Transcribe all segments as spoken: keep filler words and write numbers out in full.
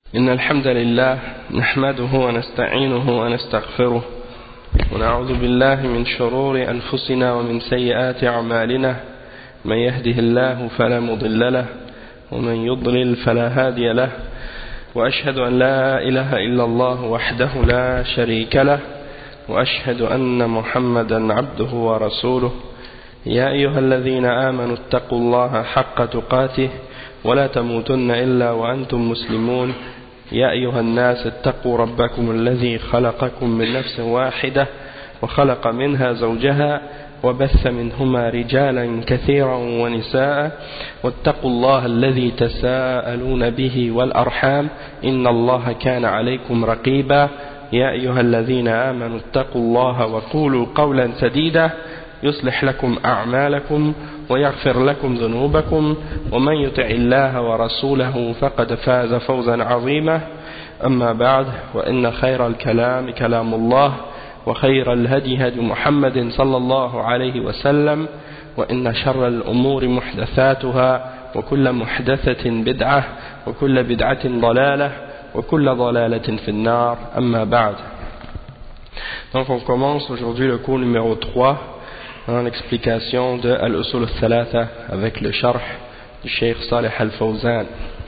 إن الحمد لله نحمده ونستعينه ونستغفره ونعوذ بالله من شرور أنفسنا ومن سيئات أعمالنا من يهده الله فلا مضل له ومن يضلل فلا هادي له وأشهد أن لا إله إلا الله وحده لا شريك له وأشهد أن محمدا عبده ورسوله يا أيها الذين آمنوا اتقوا الله حق تقاته ولا تموتن إلا وأنتم مسلمون يا أيها الناس اتقوا ربكم الذي خلقكم من نفس واحدة وخلق منها زوجها وبث منهما رجالا كثيرا ونساء واتقوا الله الذي تساءلون به والأرحام إن الله كان عليكم رقيبا يا أيها الذين آمنوا اتقوا الله وقولوا قولا سديدا يصلح لكم أعمالكم ويغفر لكم ذنوبكم ومن يطع الله ورسوله فقد فاز فوزا عظيما أما بعد وإن خير الكلام كلام الله وخير الهدي هدي محمد صلى الله عليه وسلم وإن شر الأمور محدثاتها وكل محدثة بدعة وكل بدعة ضلالة وكل ضلالة في النار أما بعد. Donc on commence aujourd'hui le cours numéro trois dans l'explication de Al-Usul al-Thalatha avec le sharh du Cheikh Salih al-Fawzan.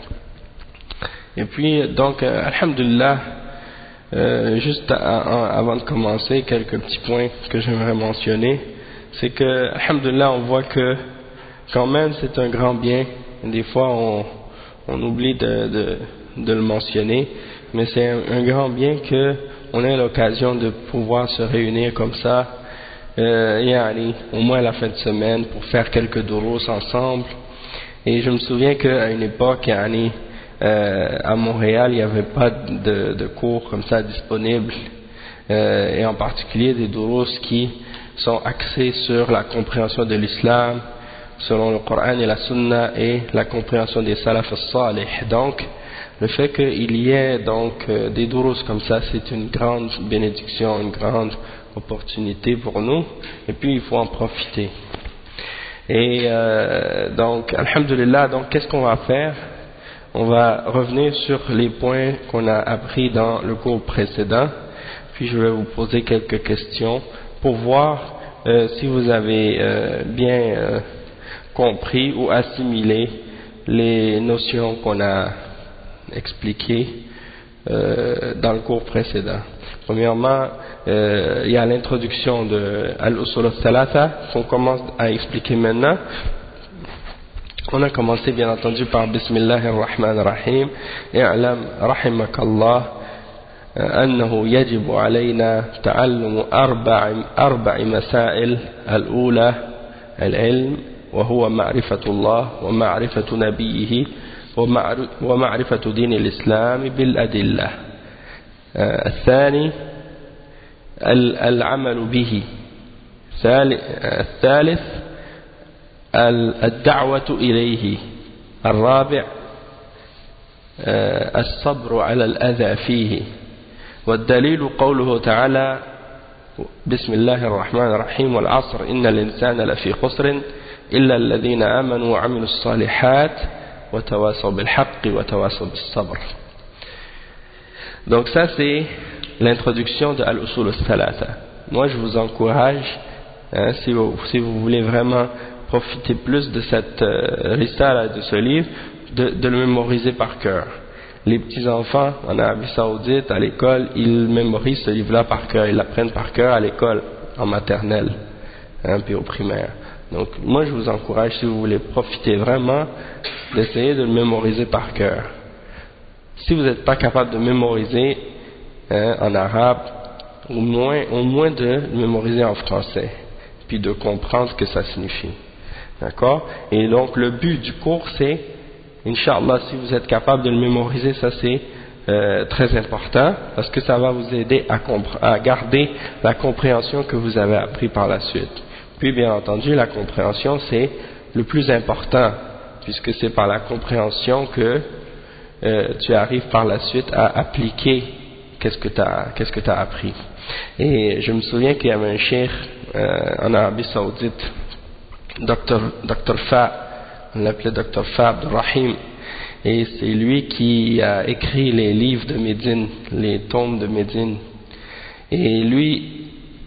Et puis donc euh, alhamdulillah, euh, juste à, à, avant de commencer, quelques petits points que j'aimerais mentionner, c'est que alhamdulillah on voit que quand même c'est un grand bien. Des fois on, on oublie de, de, de le mentionner, mais c'est un, un grand bien que on ait l'occasion de pouvoir se réunir comme ça, euh, yani, au moins la fin de semaine, pour faire quelques durous ensemble. Et je me souviens qu'à une époque, yani, euh, à Montréal, il n'y avait pas de, de cours comme ça disponibles, euh, et en particulier des durous qui sont axés sur la compréhension de l'islam, selon le Coran et la Sunna, et la compréhension des salaf as-salih. Donc, le fait qu'il y ait donc euh, des durous comme ça, c'est une grande bénédiction, une grande opportunité pour nous, et puis il faut en profiter. Et euh, donc, alhamdulillah, donc qu'est-ce qu'on va faire? On va revenir sur les points qu'on a appris dans le cours précédent, puis je vais vous poser quelques questions pour voir euh, si vous avez euh, bien euh, compris ou assimilé les notions qu'on a expliquées euh, dans le cours précédent. Premièrement, euh, il y a l'introduction de Al-Usul al-Thalatha qu'on commence à expliquer maintenant. On a commencé bien entendu par Bismillahir Rahmanir Rahim. I'lam rahimakallah أنه يجب علينا تعلم أربع أربع مسائل. الأولى العلم وهو معرفة الله ومعرفة نبيه ومعرفة دين الإسلام بالأدلة. الثاني العمل به. الثالث الدعوة إليه. الرابع الصبر على الأذى فيه. والدليل قوله تعالى بسم الله الرحمن الرحيم والعصر إن الإنسان لفي خسر إلا الذين آمنوا وعملوا الصالحات وتواصوا بالحق وتواصوا بالصبر. Donc ça c'est l'introduction de Al-Usul al-Thalatha. Moi je vous encourage, hein, si, vous, si vous voulez vraiment profiter plus de cette euh, risala, de ce livre, de, de le mémoriser par cœur. Les petits enfants en Arabie Saoudite, à l'école, ils mémorisent ce livre-là par cœur, ils l'apprennent par cœur à l'école, en maternelle, hein, puis au primaire. Donc moi je vous encourage, si vous voulez profiter vraiment, d'essayer de le mémoriser par cœur. Si vous n'êtes pas capable de mémoriser hein, en arabe, au moins, au moins de le mémoriser en français, puis de comprendre ce que ça signifie. D'accord? Et donc le but du cours c'est, Inch'Allah, si vous êtes capable de le mémoriser, ça c'est euh, très important, parce que ça va vous aider à, à garder la compréhension que vous avez appris par la suite. Puis bien entendu, la compréhension c'est le plus important, puisque c'est par la compréhension que euh, tu arrives par la suite à appliquer qu'est-ce que tu as, qu'est-ce que tu as appris. Et je me souviens qu'il y avait un cheikh euh, en Arabie Saoudite, Docteur Docteur Fa, on l'appelait Docteur Fa Abdul Rahim, et c'est lui qui a écrit les livres de Médine, les tomes de Médine. Et lui,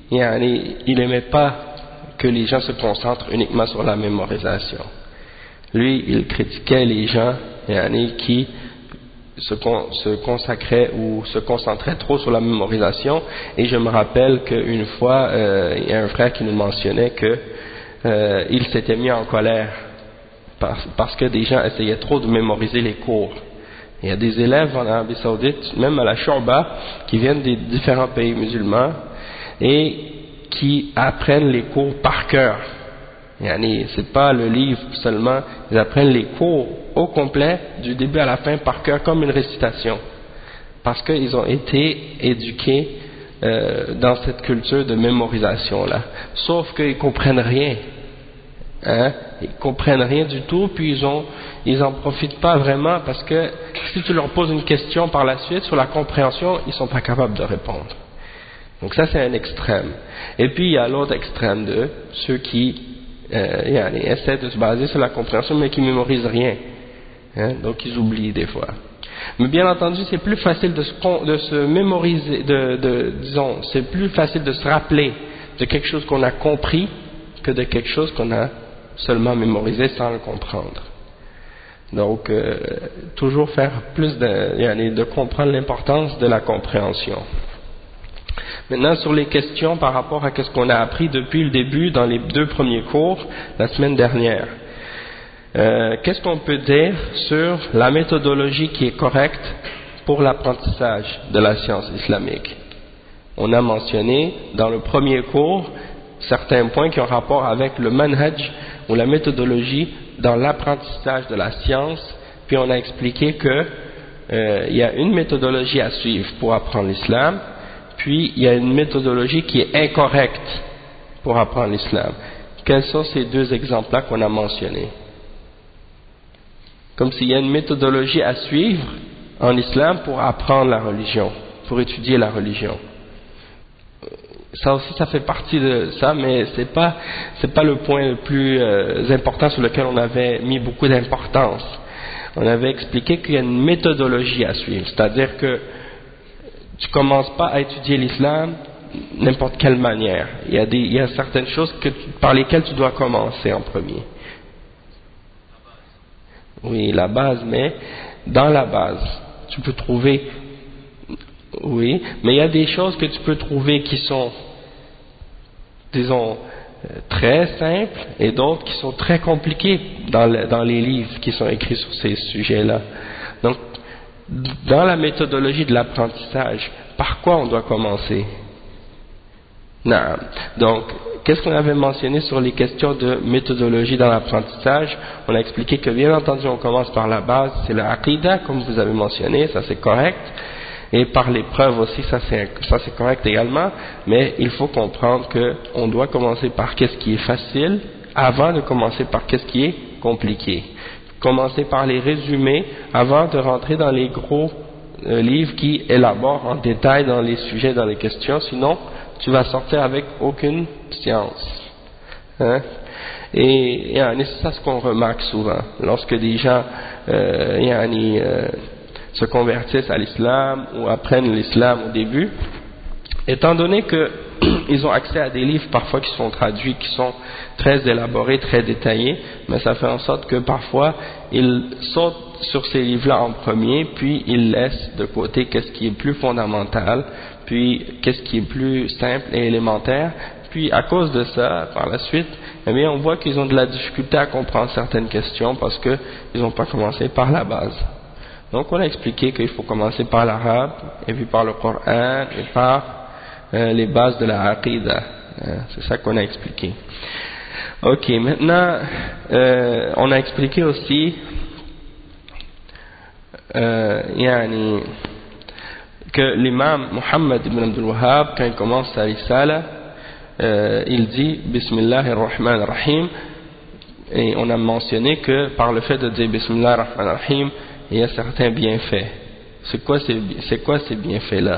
il n'aimait pas que les gens se concentrent uniquement sur la mémorisation. Lui, il critiquait les gens qui se, con, se consacraient ou se concentraient trop sur la mémorisation. Et je me rappelle qu'une fois, euh, il y a un frère qui nous mentionnait que euh, il s'était mis en colère parce, parce que des gens essayaient trop de mémoriser les cours. Il y a des élèves en Arabie Saoudite, même à la Shu'ba, qui viennent des différents pays musulmans et qui apprennent les cours par cœur. Yani, c'est pas le livre seulement, ils apprennent les cours au complet, du début à la fin, par cœur, comme une récitation. Parce qu'ils ont été éduqués euh, dans cette culture de mémorisation-là. Sauf qu'ils comprennent rien. Hein? Ils comprennent rien du tout, puis ils ont, ils en profitent pas vraiment, parce que si tu leur poses une question par la suite sur la compréhension, ils sont pas capables de répondre. Donc ça, c'est un extrême. Et puis il y a l'autre extrême de ceux qui Euh, ils essaient de se baser sur la compréhension mais qui ne mémorisent rien, hein, donc ils oublient des fois. Mais bien entendu, c'est plus facile de se, de se mémoriser, de, de, disons, c'est plus facile de se rappeler de quelque chose qu'on a compris que de quelque chose qu'on a seulement mémorisé sans le comprendre. Donc, euh, toujours faire plus de, de comprendre l'importance de la compréhension. Maintenant, sur les questions par rapport à ce qu'on a appris depuis le début dans les deux premiers cours, la semaine dernière. Euh, qu'est-ce qu'on peut dire sur la méthodologie qui est correcte pour l'apprentissage de la science islamique? On a mentionné dans le premier cours certains points qui ont rapport avec le manhaj ou la méthodologie dans l'apprentissage de la science, puis on a expliqué que euh, il y a une méthodologie à suivre pour apprendre l'islam. Puis, il y a une méthodologie qui est incorrecte pour apprendre l'islam. Quels sont ces deux exemples-là qu'on a mentionnés? Comme s'il y a une méthodologie à suivre en islam pour apprendre la religion, pour étudier la religion. Ça aussi, ça fait partie de ça, mais c'est pas, c'est pas le point le plus euh, important sur lequel on avait mis beaucoup d'importance. On avait expliqué qu'il y a une méthodologie à suivre, c'est-à-dire que tu commences pas à étudier l'islam n'importe quelle manière. Il y a des, il y a certaines choses que tu, par lesquelles tu dois commencer en premier. Oui, la base, mais dans la base, tu peux trouver, oui, mais il y a des choses que tu peux trouver qui sont, disons, très simples et d'autres qui sont très compliquées dans, le, dans les livres qui sont écrits sur ces sujets-là. Donc, dans la méthodologie de l'apprentissage, par quoi on doit commencer? Non. Donc, qu'est-ce qu'on avait mentionné sur les questions de méthodologie dans l'apprentissage? On a expliqué que bien entendu on commence par la base, c'est la aqidah, comme vous avez mentionné, ça c'est correct, et par les preuves aussi, ça c'est, ça c'est correct également, mais il faut comprendre qu'on doit commencer par qu'est-ce qui est facile avant de commencer par qu'est-ce qui est compliqué. Commencer par les résumés avant de rentrer dans les gros euh, livres qui élaborent en détail dans les sujets, dans les questions, sinon tu vas sortir avec aucune science. Hein? Et, et c'est ça ce qu'on remarque souvent, lorsque des gens euh, yani, euh, se convertissent à l'islam ou apprennent l'islam au début, étant donné que ils ont accès à des livres parfois qui sont traduits, qui sont très élaborés, très détaillés, mais ça fait en sorte que parfois ils sautent sur ces livres-là en premier, puis ils laissent de côté qu'est-ce qui est plus fondamental, puis qu'est-ce qui est plus simple et élémentaire, puis à cause de ça, par la suite, eh bien on voit qu'ils ont de la difficulté à comprendre certaines questions parce qu'ils n'ont pas commencé par la base. Donc on a expliqué qu'il faut commencer par l'arabe, et puis par le Coran, et par Euh, les bases de la aqidah. Euh, c'est ça qu'on a expliqué. Ok, maintenant euh, on a expliqué aussi euh, yani, que l'imam Muhammad ibn Abdul Wahhab, quand il commence sa risala, euh, il dit Bismillahir Rahmanir Rahim, et on a mentionné que par le fait de dire Bismillahir Rahmanir Rahim, il y a certains bienfaits. C'est quoi ces, c'est quoi ces bienfaits-là?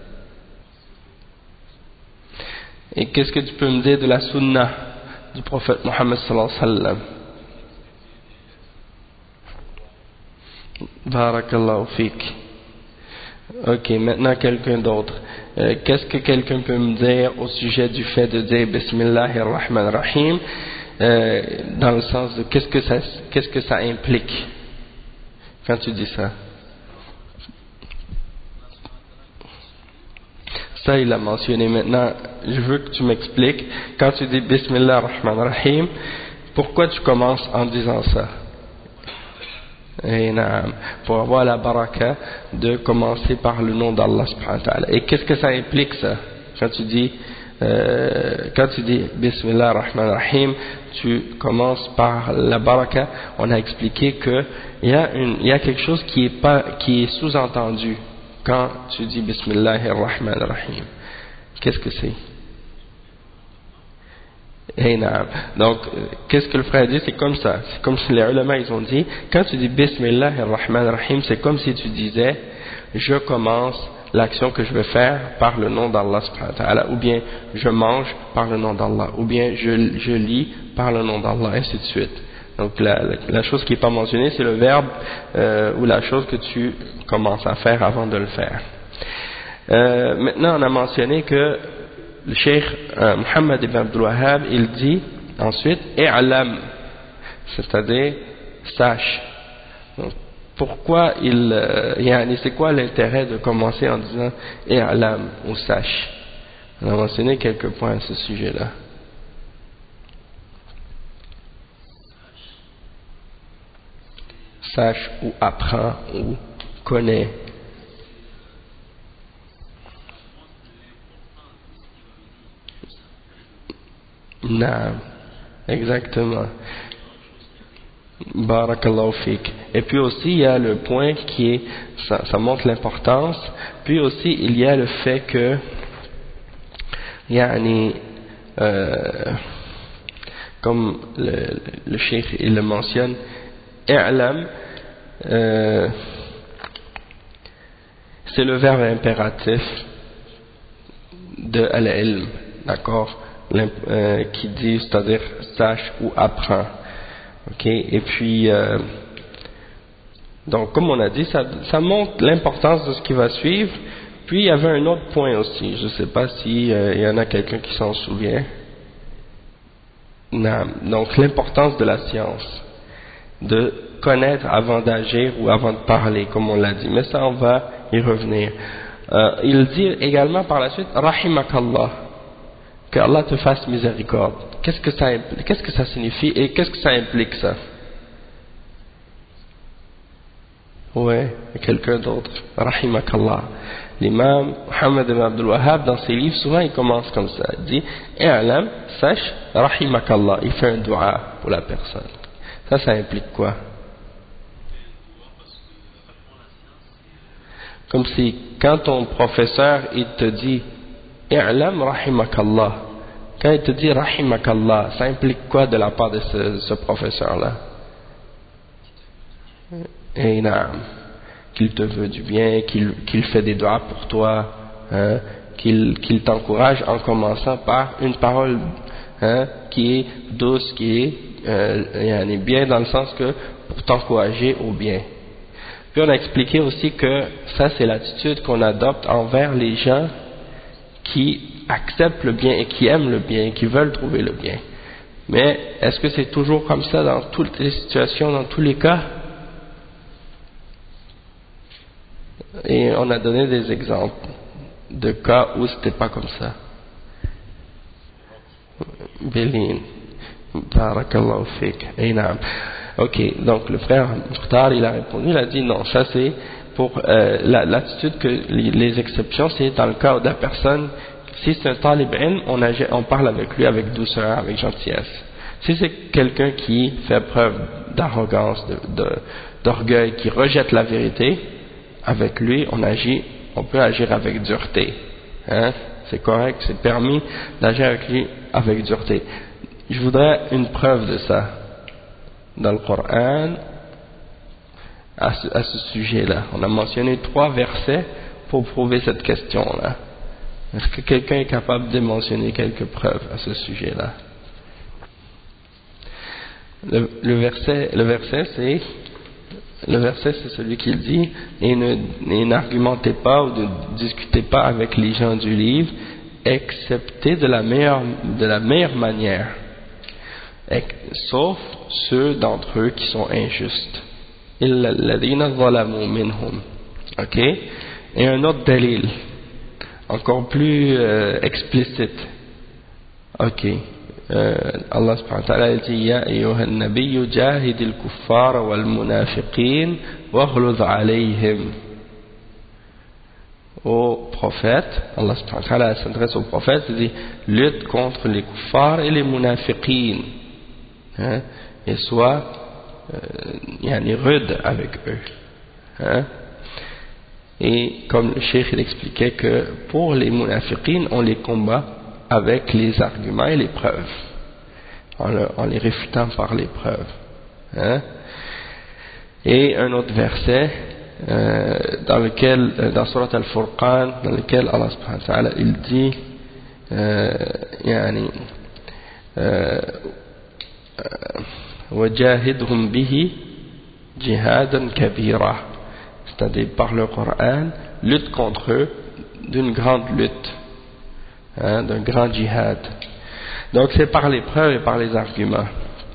Et qu'est-ce que tu peux me dire de la sunna du prophète Mohammed sallallahu alayhi wa sallam? Barakallahu fik. Ok, maintenant quelqu'un d'autre. Euh, Qu'est-ce que quelqu'un peut me dire au sujet du fait de dire Bismillahir Rahmanir Rahim, euh, dans le sens de qu'est-ce que ça, qu'est-ce que ça implique quand tu dis ça? Ça, il l'a mentionné. Maintenant, je veux que tu m'expliques, quand tu dis Bismillah ar-Rahman ar-Rahim, pourquoi tu commences en disant ça? Et, pour avoir la baraka de commencer par le nom d'Allah subhanahu wa ta'ala. Et qu'est-ce que ça implique, ça? Quand tu dis, euh, quand tu dis Bismillah ar-Rahman ar-Rahim, tu commences par la baraka. On a expliqué que il y a une, il y a quelque chose qui est pas, qui est sous-entendu quand tu dis Bismillahir Rahmanir Rahim. Qu'est-ce que c'est? Eh, donc, qu'est-ce que le frère dit? C'est comme ça. C'est comme si les ulama ils ont dit, quand tu dis Bismillahir Rahmanir Rahim, c'est comme si tu disais, je commence l'action que je vais faire par le nom d'Allah subhanahu wa ta'ala, ou bien je mange par le nom d'Allah, ou bien je, je lis par le nom d'Allah, ainsi de suite. Donc la, la, la chose qui n'est pas mentionnée, c'est le verbe euh, ou la chose que tu commences à faire avant de le faire. Euh, maintenant, on a mentionné que le cheikh euh, Muhammad ibn Abdul Wahhab, il dit ensuite « I'lam », c'est-à-dire « sache ». Donc, pourquoi il... Euh, yani, c'est quoi l'intérêt de commencer en disant « I'lam » ou « sache ». On a mentionné quelques points à ce sujet-là. Sache ou apprend ou connaît. Non, exactement. Barakallahu fik. Et puis aussi il y a le point qui est, ça, ça montre l'importance. Puis aussi il y a le fait que, yani, euh, comme le, le cheikh il le mentionne, i'lam, euh, c'est le verbe impératif de al-ilm, d'accord, euh, qui dit, c'est-à-dire sache ou apprends, ok, et puis euh, donc comme on a dit, ça, ça montre l'importance de ce qui va suivre. Puis il y avait un autre point aussi, je ne sais pas si euh, il y en a quelqu'un qui s'en souvient. Non. Donc l'importance de la science, de connaître avant d'agir ou avant de parler, comme on l'a dit, mais ça on va y revenir. Euh, il dit également par la suite rahimakallah, que Allah te fasse miséricorde. Qu'est-ce que ça implique, qu'est-ce que ça signifie et qu'est-ce que ça implique, ça? Ouais, quelqu'un d'autre. Rahimakallah. L'imam Muhammad ibn Abdul Wahhab, dans ses livres, souvent il commence comme ça. Il dit i'lam, sache, rahimakallah. Il fait un dua pour la personne. Ça, ça implique quoi? Comme si quand ton professeur il te dit i'lam rahimakallah, quand il te dit rahimakallah, ça implique quoi de la part de ce, ce professeur là? Et naam, qu'il te veut du bien, qu'il qu'il fait des doigts pour toi, hein, qu'il qu'il t'encourage en commençant par une parole, hein, qui est douce, qui est euh, bien dans le sens que pour t'encourager au bien. Puis on a expliqué aussi que ça c'est l'attitude qu'on adopte envers les gens qui acceptent le bien et qui aiment le bien, qui veulent trouver le bien. Mais est-ce que c'est toujours comme ça dans toutes les situations, dans tous les cas? Et on a donné des exemples de cas où c'était pas comme ça. Béline. Barakallahu fik. Einam. Ok, donc le frère Mukhtar, il a répondu, il a dit non, ça c'est pour euh, l'attitude que les, les exceptions, c'est dans le cas de la personne, si c'est un talib ilm, on, on parle avec lui avec douceur, avec gentillesse. Si c'est quelqu'un qui fait preuve d'arrogance, de, de, d'orgueil, qui rejette la vérité, avec lui, on agit, on peut agir avec dureté. Hein? C'est correct, c'est permis d'agir avec lui avec dureté. Je voudrais une preuve de ça dans le Coran à ce, à ce sujet-là. On a mentionné trois versets pour prouver cette question-là. Est-ce que quelqu'un est capable de mentionner quelques preuves à ce sujet-là? Le, le verset, le verset c'est Le verset, c'est celui qui dit et ne et n'argumentez pas ou ne discutez pas avec les gens du livre, excepté de la meilleure de la meilleure manière, sauf ceux d'entre eux qui sont injustes. Illa alladhina zalamu minhum. Ok. Et un autre dalil, encore plus euh, explicite. Ok. Euh, Allah subhanahu wa ta'ala dit Ya ayyuhan nabiyyu jahidil kuffara wal munafiqin waghluz alayhim. Au prophète, Allah subhanahu wa ta'ala s'adresse au prophète, il dit lutte contre les kuffars et les munafiqin, hein, et sois euh, yani rude avec eux, hein. Et comme le cheikh il expliquait que pour les munafiqin on les combat avec les arguments et les preuves, en, le, en les réfutant par les preuves, hein. Et un autre verset euh, dans lequel, dans Surat Al-Furqan, dans lequel Allah subhanahu wa ta'ala il dit euh, yani euh, وَجَاهِدْهُمْ بِهِ جِهَادًا كَبِيرًا, c'est-à-dire par le Coran, lutte contre eux d'une grande lutte, hein, d'un grand djihad. Donc c'est par les preuves et par les arguments.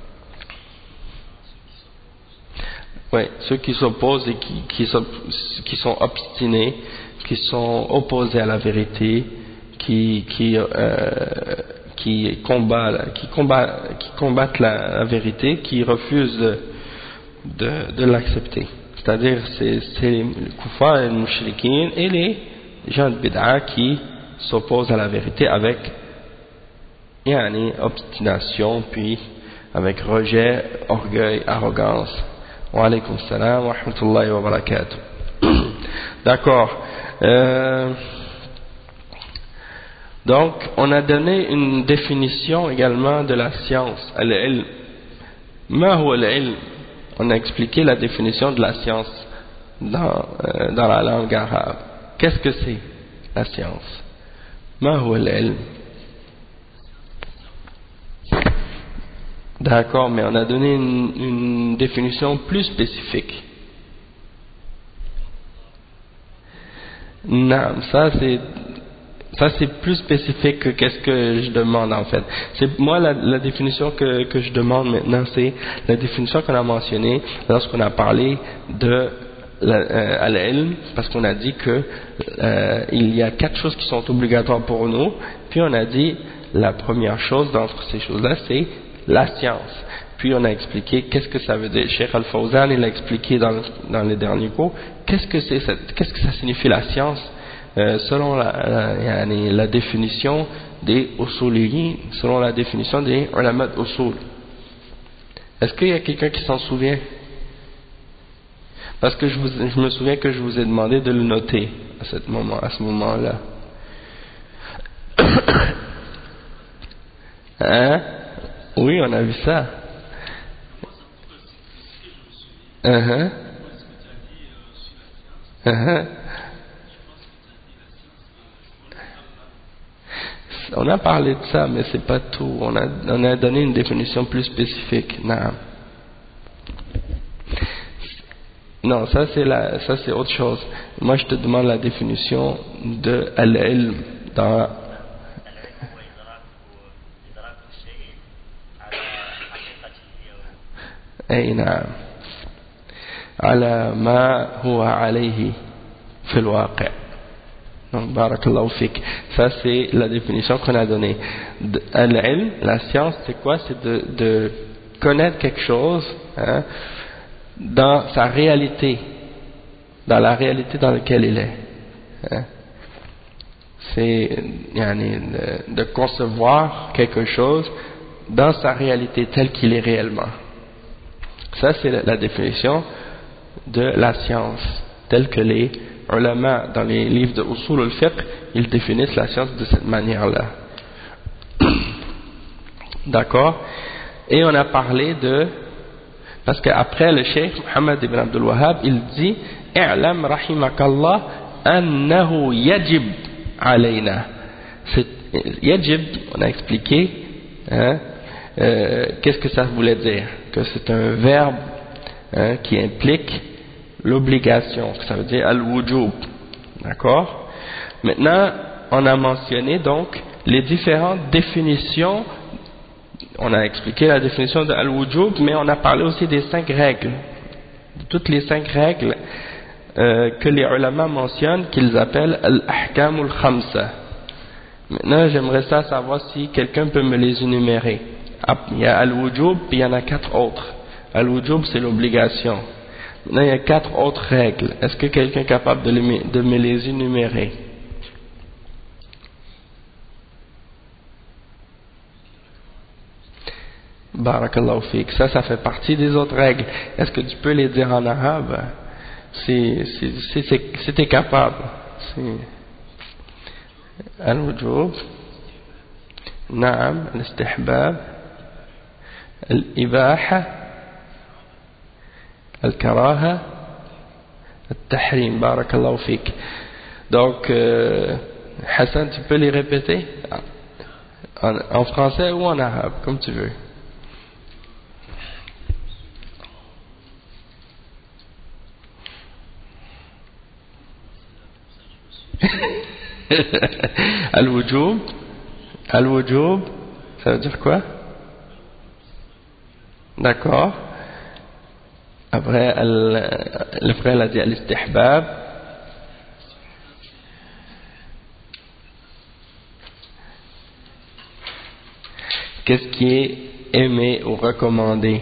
Oui, ceux qui s'opposent et qui, qui, sont, qui sont obstinés, qui sont opposés à la vérité, qui, qui, euh, qui, combattent, qui, combattent, qui combattent la, la vérité, qui refusent de, de, de l'accepter. C'est-à-dire c'est, c'est les kuffars et les mouchriquins et les gens de bid'a qui s'opposent à la vérité avec yani, obstination, puis avec rejet, orgueil, arrogance. Wa alaykum salam wa rahmatullahi wa barakatuh. D'accord. Euh, donc, on a donné une définition également de la science. Al-ilm. Ma huwa al-ilm? On a expliqué la définition de la science dans, euh, dans la langue arabe. Qu'est-ce que c'est la science? Ma huwa al-ilm? D'accord, mais on a donné une, une définition plus spécifique. Non, ça c'est ça c'est plus spécifique que qu'est-ce que je demande en fait. C'est moi la, la définition que, que je demande maintenant, c'est la définition qu'on a mentionnée lorsqu'on a parlé de euh, al-ilm, parce qu'on a dit que euh, il y a quatre choses qui sont obligatoires pour nous, puis on a dit la première chose d'entre ces choses-là c'est la science. Puis on a expliqué qu'est-ce que ça veut dire. Cheikh Al-Fawzan il a expliqué dans, dans les derniers cours qu'est-ce que c'est cette, qu'est-ce que ça signifie la science euh, selon la, la, la définition des usuliyin, selon la définition des ulama d'usul. Est-ce qu'il y a quelqu'un qui s'en souvient? Parce que je, vous, je me souviens que je vous ai demandé de le noter à, cet moment, à ce moment-là. Hein? Oui, on a vu ça. Uh-huh. Uh-huh. On a parlé de ça, mais c'est pas tout. On a, on a donné une définition plus spécifique. Non, non, ça c'est la, ça c'est autre chose. Moi, je te demande la définition de al-ilm dans. أي نعم على ما هو عليه في الواقع. Donc barakallahu fik, ça c'est la définition qu'on a donnée. Al-ilm, la science, c'est quoi? C'est de, de connaître quelque chose, hein, dans sa réalité, dans la réalité dans laquelle il est, hein. C'est yani, de, de concevoir quelque chose dans sa réalité telle qu'il est réellement. Ça c'est la, la définition de la science telle que les ulama dans les livres de usul al-fiqh ils définissent la science de cette manière-là. D'accord? Et on a parlé de, parce qu'après le cheikh Muhammad ibn Abdul Wahhab il dit i'lam rahimakallah annahu yajib alayna. Yajib, on a expliqué, hein, euh, qu'est-ce que ça voulait dire, que c'est un verbe, hein, qui implique l'obligation, ça veut dire al-wujub, d'accord? Maintenant, on a mentionné donc les différentes définitions, on a expliqué la définition de al-wujub, mais on a parlé aussi des cinq règles, toutes les cinq règles euh, que les ulama mentionnent, qu'ils appellent al-ahkam al-khamsa. Maintenant, j'aimerais ça savoir si quelqu'un peut me les énumérer. Il y a al-wujub, puis il y en a quatre autres. Al-wujub, c'est l'obligation. Maintenant, il y a quatre autres règles. Est-ce que quelqu'un est capable de, les, de me les énumérer? Barakallahu fik. Ça, ça fait partie des autres règles. Est-ce que tu peux les dire en arabe? Si, si, si, si, si tu es capable. Si. Al-wujub. Naam. Al-istihbab. Al-ibaha. Al-karaha. Al-tahrim. Barakallahu fik. Donc, euh, Hassan, tu peux les répéter? En, en français ou en arabe, comme tu veux. Al-wujub, al-wujub, ça veut dire quoi? D'accord. Après, le frère a dit al-istihbab. Qu'est-ce qui est aimé ou recommandé?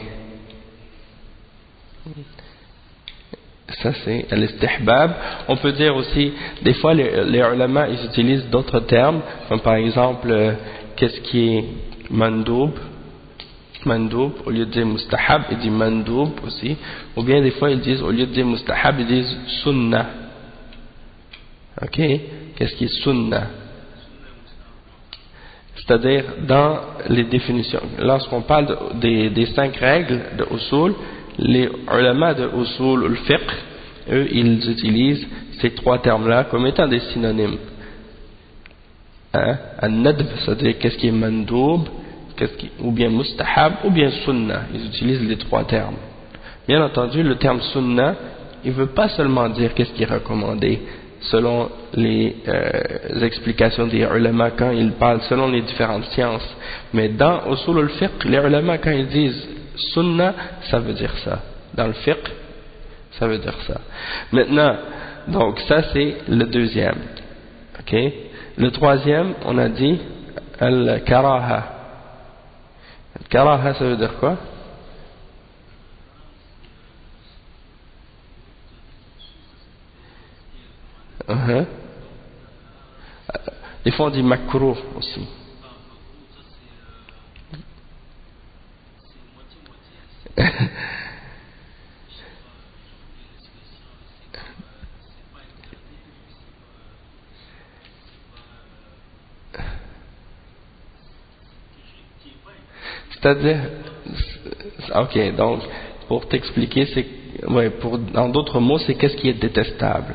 Ça c'est l'istihbab. On peut dire aussi, des fois les, les ulama ils utilisent d'autres termes, comme par exemple, euh, qu'est-ce qui est mandoub, mandoub, au lieu de dire mustahab, ils disent mandoub aussi, ou bien des fois ils disent, au lieu de dire mustahab, ils disent sunnah. Ok? Qu'est-ce qui est sunnah? C'est-à-dire, dans les définitions, lorsqu'on parle de, des, des cinq règles de usul, les ulama de usul ou le fiqh, eux, ils utilisent ces trois termes-là comme étant des synonymes. Hein? An-nadb, c'est-à-dire qu'est-ce qui est mandoub, qu'est-ce qui, ou bien mustahab, ou bien sunnah. Ils utilisent les trois termes. Bien entendu, le terme sunnah, il ne veut pas seulement dire qu'est-ce qui est recommandé, selon les euh, explications des ulama quand ils parlent, selon les différentes sciences. Mais dans usul al-fiqh, les ulama quand ils disent sunnah, ça veut dire ça. Dans le fiqh, ça veut dire ça. Maintenant, donc ça c'est le deuxième. Ok. Le troisième, on a dit al-karaha. Al-karaha, ça veut dire quoi? Uh-huh. Des fois on dit makruh aussi. C'est-à-dire, ok, donc pour t'expliquer, c'est, ouais, pour, en d'autres mots, c'est qu'est-ce qui est détestable.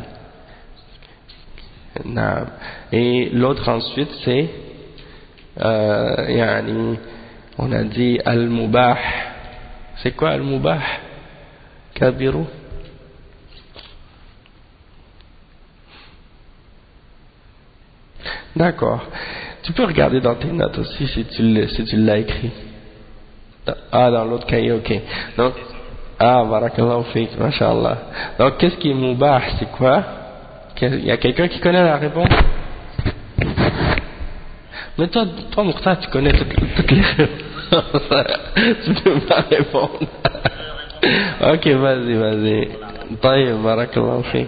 Et l'autre ensuite, c'est, euh, yani, on a dit al-mubah. C'est quoi al-mubah? Kabiru? D'accord. Tu peux regarder dans tes notes aussi si tu, si tu l'as écrit. Ah, dans l'autre cahier, ok. Donc, ah, barakallahu fik, mashallah. Donc, qu'est-ce qui est mubah? C'est quoi? Il y a quelqu'un qui connaît la réponse? Mais toi, toi Mokhtar, tu connais toutes, toutes les réponses. Tu peux pas répondre. Ok, vas-y, vas-y. طيب, barakallahu fik.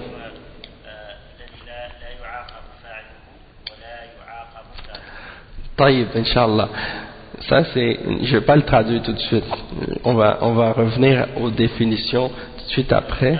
طيب, Inch'Allah. Ça c'est, je vais pas le traduire tout de suite. On va, on va revenir aux définitions tout de suite après.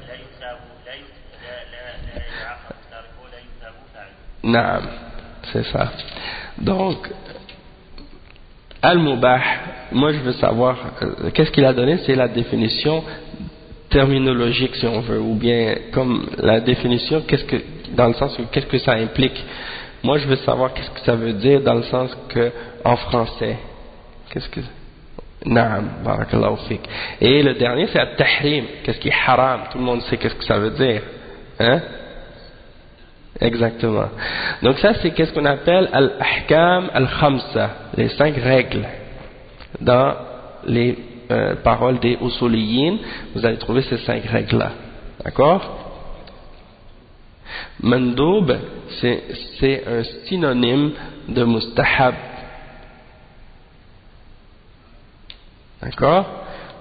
Naam, c'est ça. Donc, al-mubah, moi je veux savoir, euh, qu'est-ce qu'il a donné? C'est la définition terminologique si on veut, ou bien comme la définition, qu'est-ce que, dans le sens où qu'est-ce que ça implique. Moi je veux savoir qu'est-ce que ça veut dire dans le sens que en français. Qu'est-ce que Naam, barakallahu fik. Et le dernier, c'est at-tahrim. Qu'est-ce qui est haram? Tout le monde sait qu'est-ce que ça veut dire. Hein? Exactement. Donc ça, c'est qu'est-ce qu'on appelle al-ahkam al-khamsa, les cinq règles. Dans les euh, paroles des usuliyin, vous allez trouver ces cinq règles-là. D'accord? Mandoub, c'est un synonyme de mustahab. D'accord?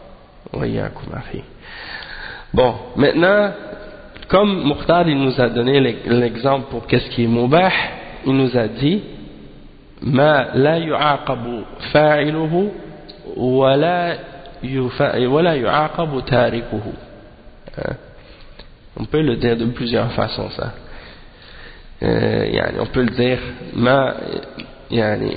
Bon, maintenant, comme Mukhtar il nous a donné l'exemple pour qu'est-ce qui est mubah, il nous a dit ma la yu'aqabu fa'iluhu wa la yu'aqabu tarikuhu. On peut le dire de plusieurs façons, ça. Euh, on peut le dire ma yani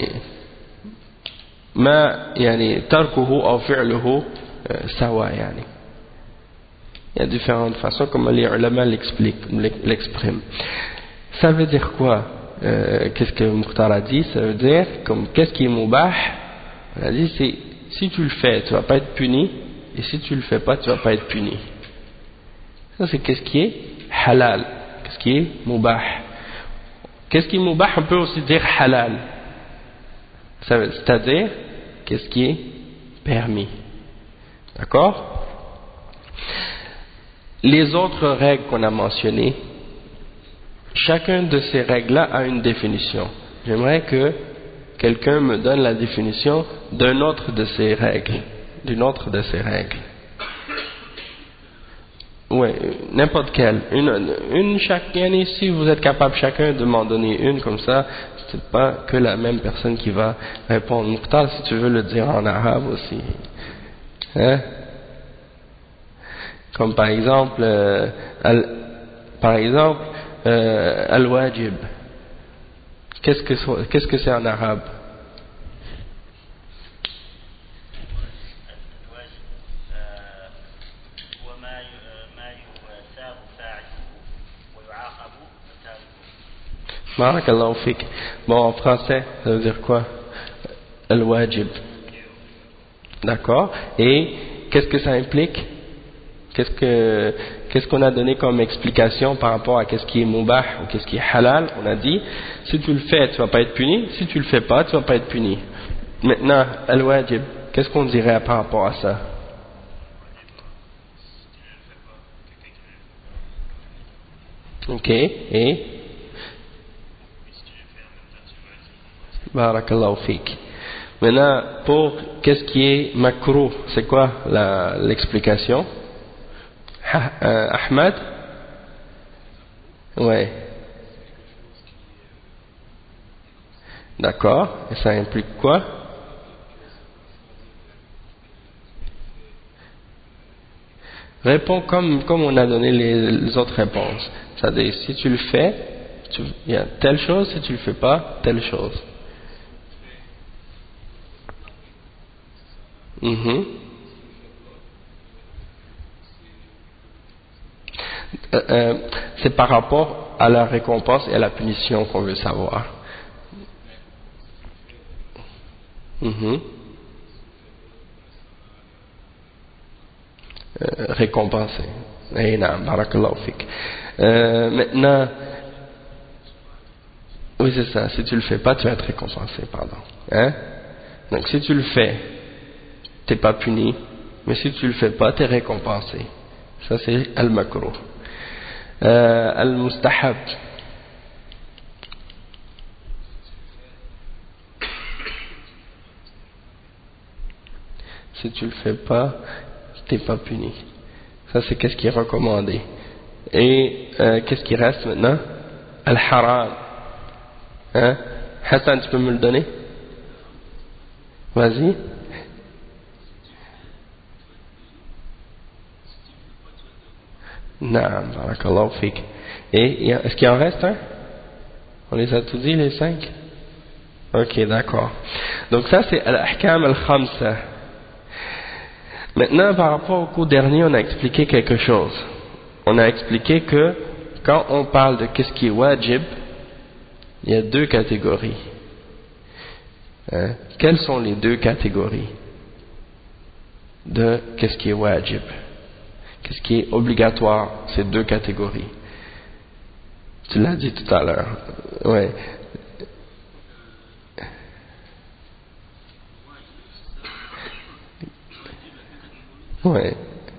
ما يعني تركه أو فعله سواء يعني. Il y a différentes façons comme les ulama l'expriment. Ça veut dire quoi? euh, Qu'est-ce que Mukhtar a dit? Ça veut dire comme qu'est-ce qui est mubah? On a dit c'est si tu le fais tu vas pas être puni, et si tu le fais pas tu vas pas être puni. Ça c'est qu'est-ce qui est halal, qu'est-ce qui est mubah. Qu'est-ce qui est mubah? On peut aussi dire halal, c'est-à-dire qu'est-ce qui est permis. D'accord? Les autres règles qu'on a mentionnées, chacune de ces règles-là a une définition. J'aimerais que quelqu'un me donne la définition d'une autre de ces règles, d'une autre de ces règles. Oui, n'importe quelle. Une, une chaque année, si vous êtes capable chacun de m'en donner une comme ça, c'est pas que la même personne qui va répondre. Mukhtar, si tu veux le dire en arabe aussi. Hein? Comme par exemple, euh, al, par exemple, euh, al-wajib. Qu'est-ce que c'est, qu'est-ce que c'est en arabe? Barakallahu fik. Bon, en français, ça veut dire quoi? Al-wajib. D'accord. Et qu'est-ce que ça implique? Qu'est-ce que qu'est-ce qu'on a donné comme explication par rapport à qu'est-ce qui est mubah ou qu'est-ce qui est halal? On a dit, si tu le fais, tu vas pas être puni. Si tu le fais pas, tu vas pas être puni. Maintenant, al-wajib, qu'est-ce qu'on dirait par rapport à ça? Ok. Et barakallahu fik. Maintenant, pour qu'est-ce qui est makruh, c'est quoi l'explication? euh, Ahmad? Ouais. D'accord. Et ça implique quoi? Réponds comme, comme on a donné les, les autres réponses. C'est-à-dire, si tu le fais, tu, il y a telle chose, si tu le fais pas, telle chose. Mm-hmm. euh, euh, c'est par rapport à la récompense et à la punition qu'on veut savoir. Mm-hmm. euh, récompenser. Eh, naam, barakallahu fik. Euh, maintenant, oui c'est ça, si tu le fais pas, tu vas être récompensé, pardon. Hein? Donc si tu le fais, t'es pas puni, mais si tu le fais pas, t'es récompensé. Ça c'est al-makruh. Euh, al-mustahab. Si tu le fais pas, t'es pas puni. Ça c'est qu'est-ce qui est recommandé. Et euh, qu'est-ce qui reste maintenant? Al-haram. Hein? Hassan, tu peux me le donner? Vas-y. Naam, barakallahu fik. Et est-ce qu'il en reste un? On les a tous dit, les cinq? Ok, d'accord. Donc ça c'est al-ahkam al-khamsa. Maintenant, par rapport au cours dernier, on a expliqué quelque chose. On a expliqué que quand on parle de qu'est-ce qui est wajib, il y a deux catégories. Hein? Quelles sont les deux catégories? de qu'est-ce qui est wajib, qu'est-ce qui est obligatoire, ces deux catégories. Tu l'as dit tout à l'heure. Ouais. Ouais.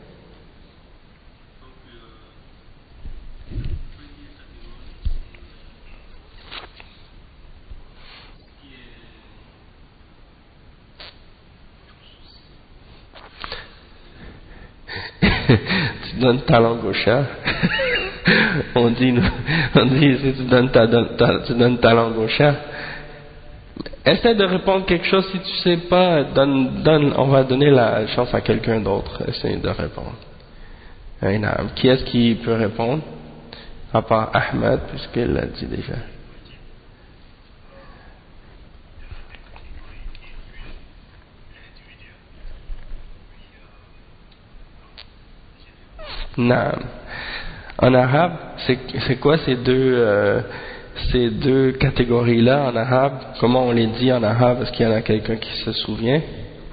Tu donnes ta langue au chat. on dit, on dit si tu donnes ta, ta, tu donnes ta langue au chat. Essaie de répondre quelque chose. Si tu sais pas, donne, donne, on va donner la chance à quelqu'un d'autre. Essaye de répondre. Qui est-ce qui peut répondre? À part Ahmed, puisqu'il l'a dit déjà. Non. En arabe, c'est, c'est quoi ces deux, euh, ces deux catégories-là en arabe? Comment on les dit en arabe? Est-ce qu'il y en a quelqu'un qui se souvient?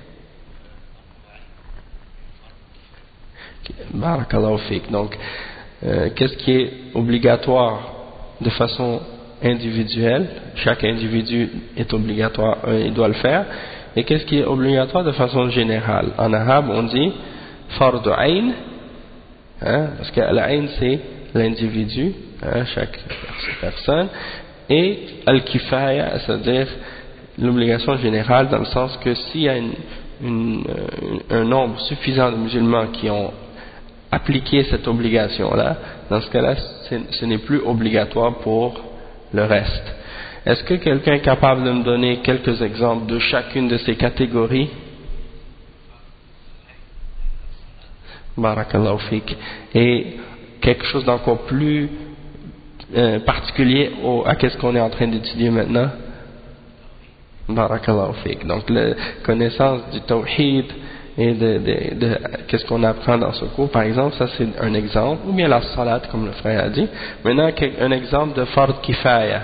Barakallahu fik. Donc, euh, qu'est-ce qui est obligatoire de façon individuelle? Chaque individu est obligatoire, euh, il doit le faire. Et qu'est-ce qui est obligatoire de façon générale? En arabe, on dit fardu ayn, hein, parce que l'ayn c'est l'individu, hein, chaque personne, et al-kifaya, c'est-à-dire l'obligation générale, dans le sens que s'il y a une, une, un nombre suffisant de musulmans qui ont appliqué cette obligation-là, dans ce cas-là, ce n'est plus obligatoire pour le reste. Est-ce que quelqu'un est capable de me donner quelques exemples de chacune de ces catégories? Barakallahu fik. Et quelque chose d'encore plus euh, particulier au, à qu'est-ce qu'on est en train d'étudier maintenant? Barakallahu fik. Donc la connaissance du tawhid et de, de, de qu'est-ce qu'on apprend dans ce cours, par exemple, ça c'est un exemple, ou bien la salat comme le frère a dit. Maintenant un exemple de fard kifaya.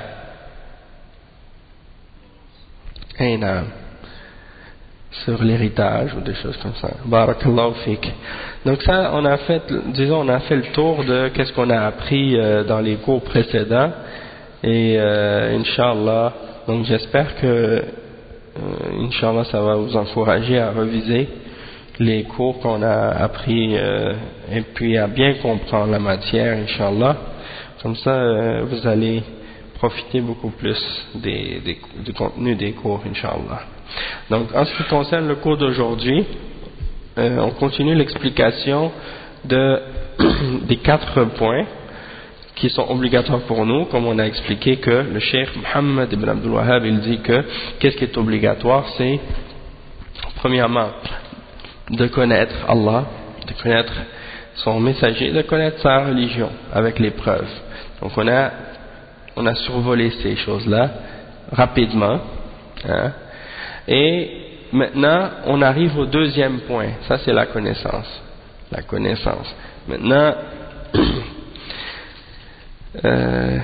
Et non, sur l'héritage ou des choses comme ça. Barakallahu fik. Donc ça, on a fait, disons, on a fait le tour de qu'est-ce qu'on a appris euh, dans les cours précédents. Et euh, Inch'Allah, donc j'espère que euh, Inch'Allah ça va vous encourager à reviser les cours qu'on a appris euh, et puis à bien comprendre la matière, Inch'Allah. Comme ça, euh, vous allez profiter beaucoup plus des, des, du contenu des cours, Inch'Allah. Donc, en ce qui concerne le cours d'aujourd'hui, euh, on continue l'explication de, des quatre points qui sont obligatoires pour nous, comme on a expliqué que le cheikh Mohammed ibn Abdul Wahhab, il dit que qu'est-ce qui est obligatoire, c'est premièrement de connaître Allah, de connaître son messager, de connaître sa religion avec les preuves. Donc on a, on a survolé ces choses-là rapidement, hein, et maintenant on arrive au deuxième point, ça c'est la connaissance, la connaissance. Maintenant, euh,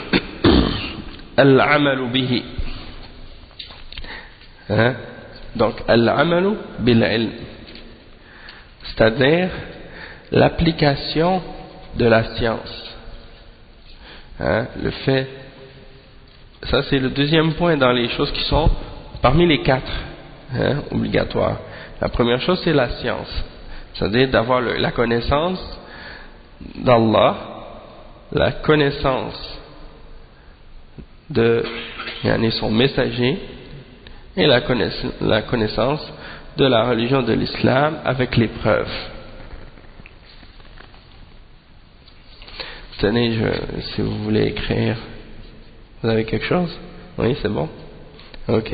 al-amalu bihi, hein, donc al-amalu bil-ilm, c'est-à-dire l'application de la science, hein, le fait, ça c'est le deuxième point dans les choses qui sont parmi les quatre, hein, obligatoires. La première chose c'est la science, c'est-à-dire d'avoir le, la connaissance d'Allah, la connaissance de yani, son messager et la connaissance, la connaissance de la religion de l'islam avec les preuves. Tenez, je, si vous voulez écrire, vous avez quelque chose? Oui, c'est bon? Ok.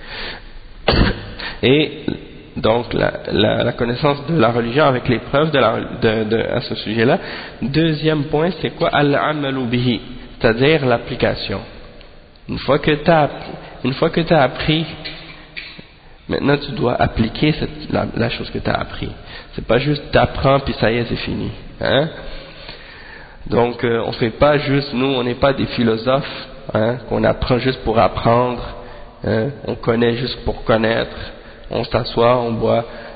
Et donc la, la, la connaissance de la religion avec les preuves de la, de, de, à ce sujet-là. Deuxième point, c'est quoi? Al-amalu bihi, c'est-à-dire l'application. Une fois que tu as, une fois que tu as appris, maintenant tu dois appliquer cette, la, la chose que tu as appris. C'est pas juste t'apprends puis ça y est, c'est fini. Hein? Donc euh, on fait pas juste, nous on n'est pas des philosophes, hein, qu'on apprend juste pour apprendre, hein, on connaît juste pour connaître, on s'assoit, on boit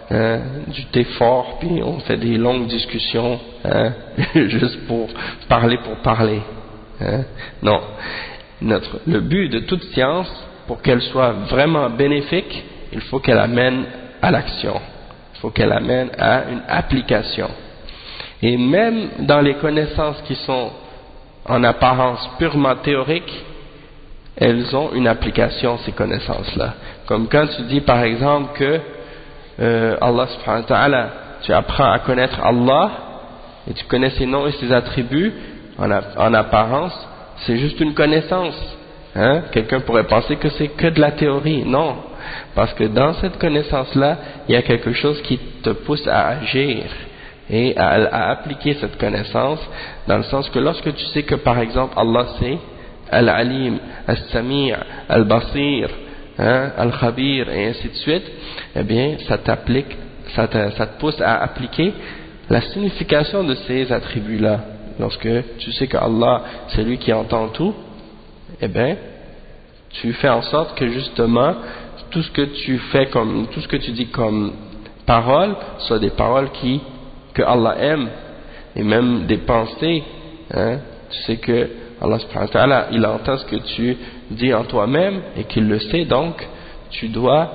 hein, du thé fort, puis on fait des longues discussions, hein, juste pour parler pour parler. Hein. Non. Notre, le but de toute science, pour qu'elle soit vraiment bénéfique, il faut qu'elle amène à l'action. Il faut qu'elle amène à une application. Et même dans les connaissances qui sont en apparence purement théoriques, elles ont une application, ces connaissances-là. Comme quand tu dis par exemple que euh, Allah subhanahu wa ta'ala, tu apprends à connaître Allah, et tu connais ses noms et ses attributs, en, a, en apparence, c'est juste une connaissance. Hein? Quelqu'un pourrait penser que c'est que de la théorie. Non, parce que dans cette connaissance-là, il y a quelque chose qui te pousse à agir et à, à appliquer cette connaissance, dans le sens que lorsque tu sais que par exemple Allah c'est Al-Alim, Al-Sami', Al-Basir, hein, Al-Khabir et ainsi de suite, eh bien ça t'applique, ça te, ça te pousse à appliquer la signification de ces attributs-là. Lorsque tu sais que Allah c'est lui qui entend tout, eh bien tu fais en sorte que justement tout ce que tu fais comme, tout ce que tu dis comme paroles soit des paroles qui que Allah aime, et même des pensées, hein, tu sais que Allah subhanahu wa ta'ala, il entend ce que tu dis en toi-même et qu'il le sait, donc tu dois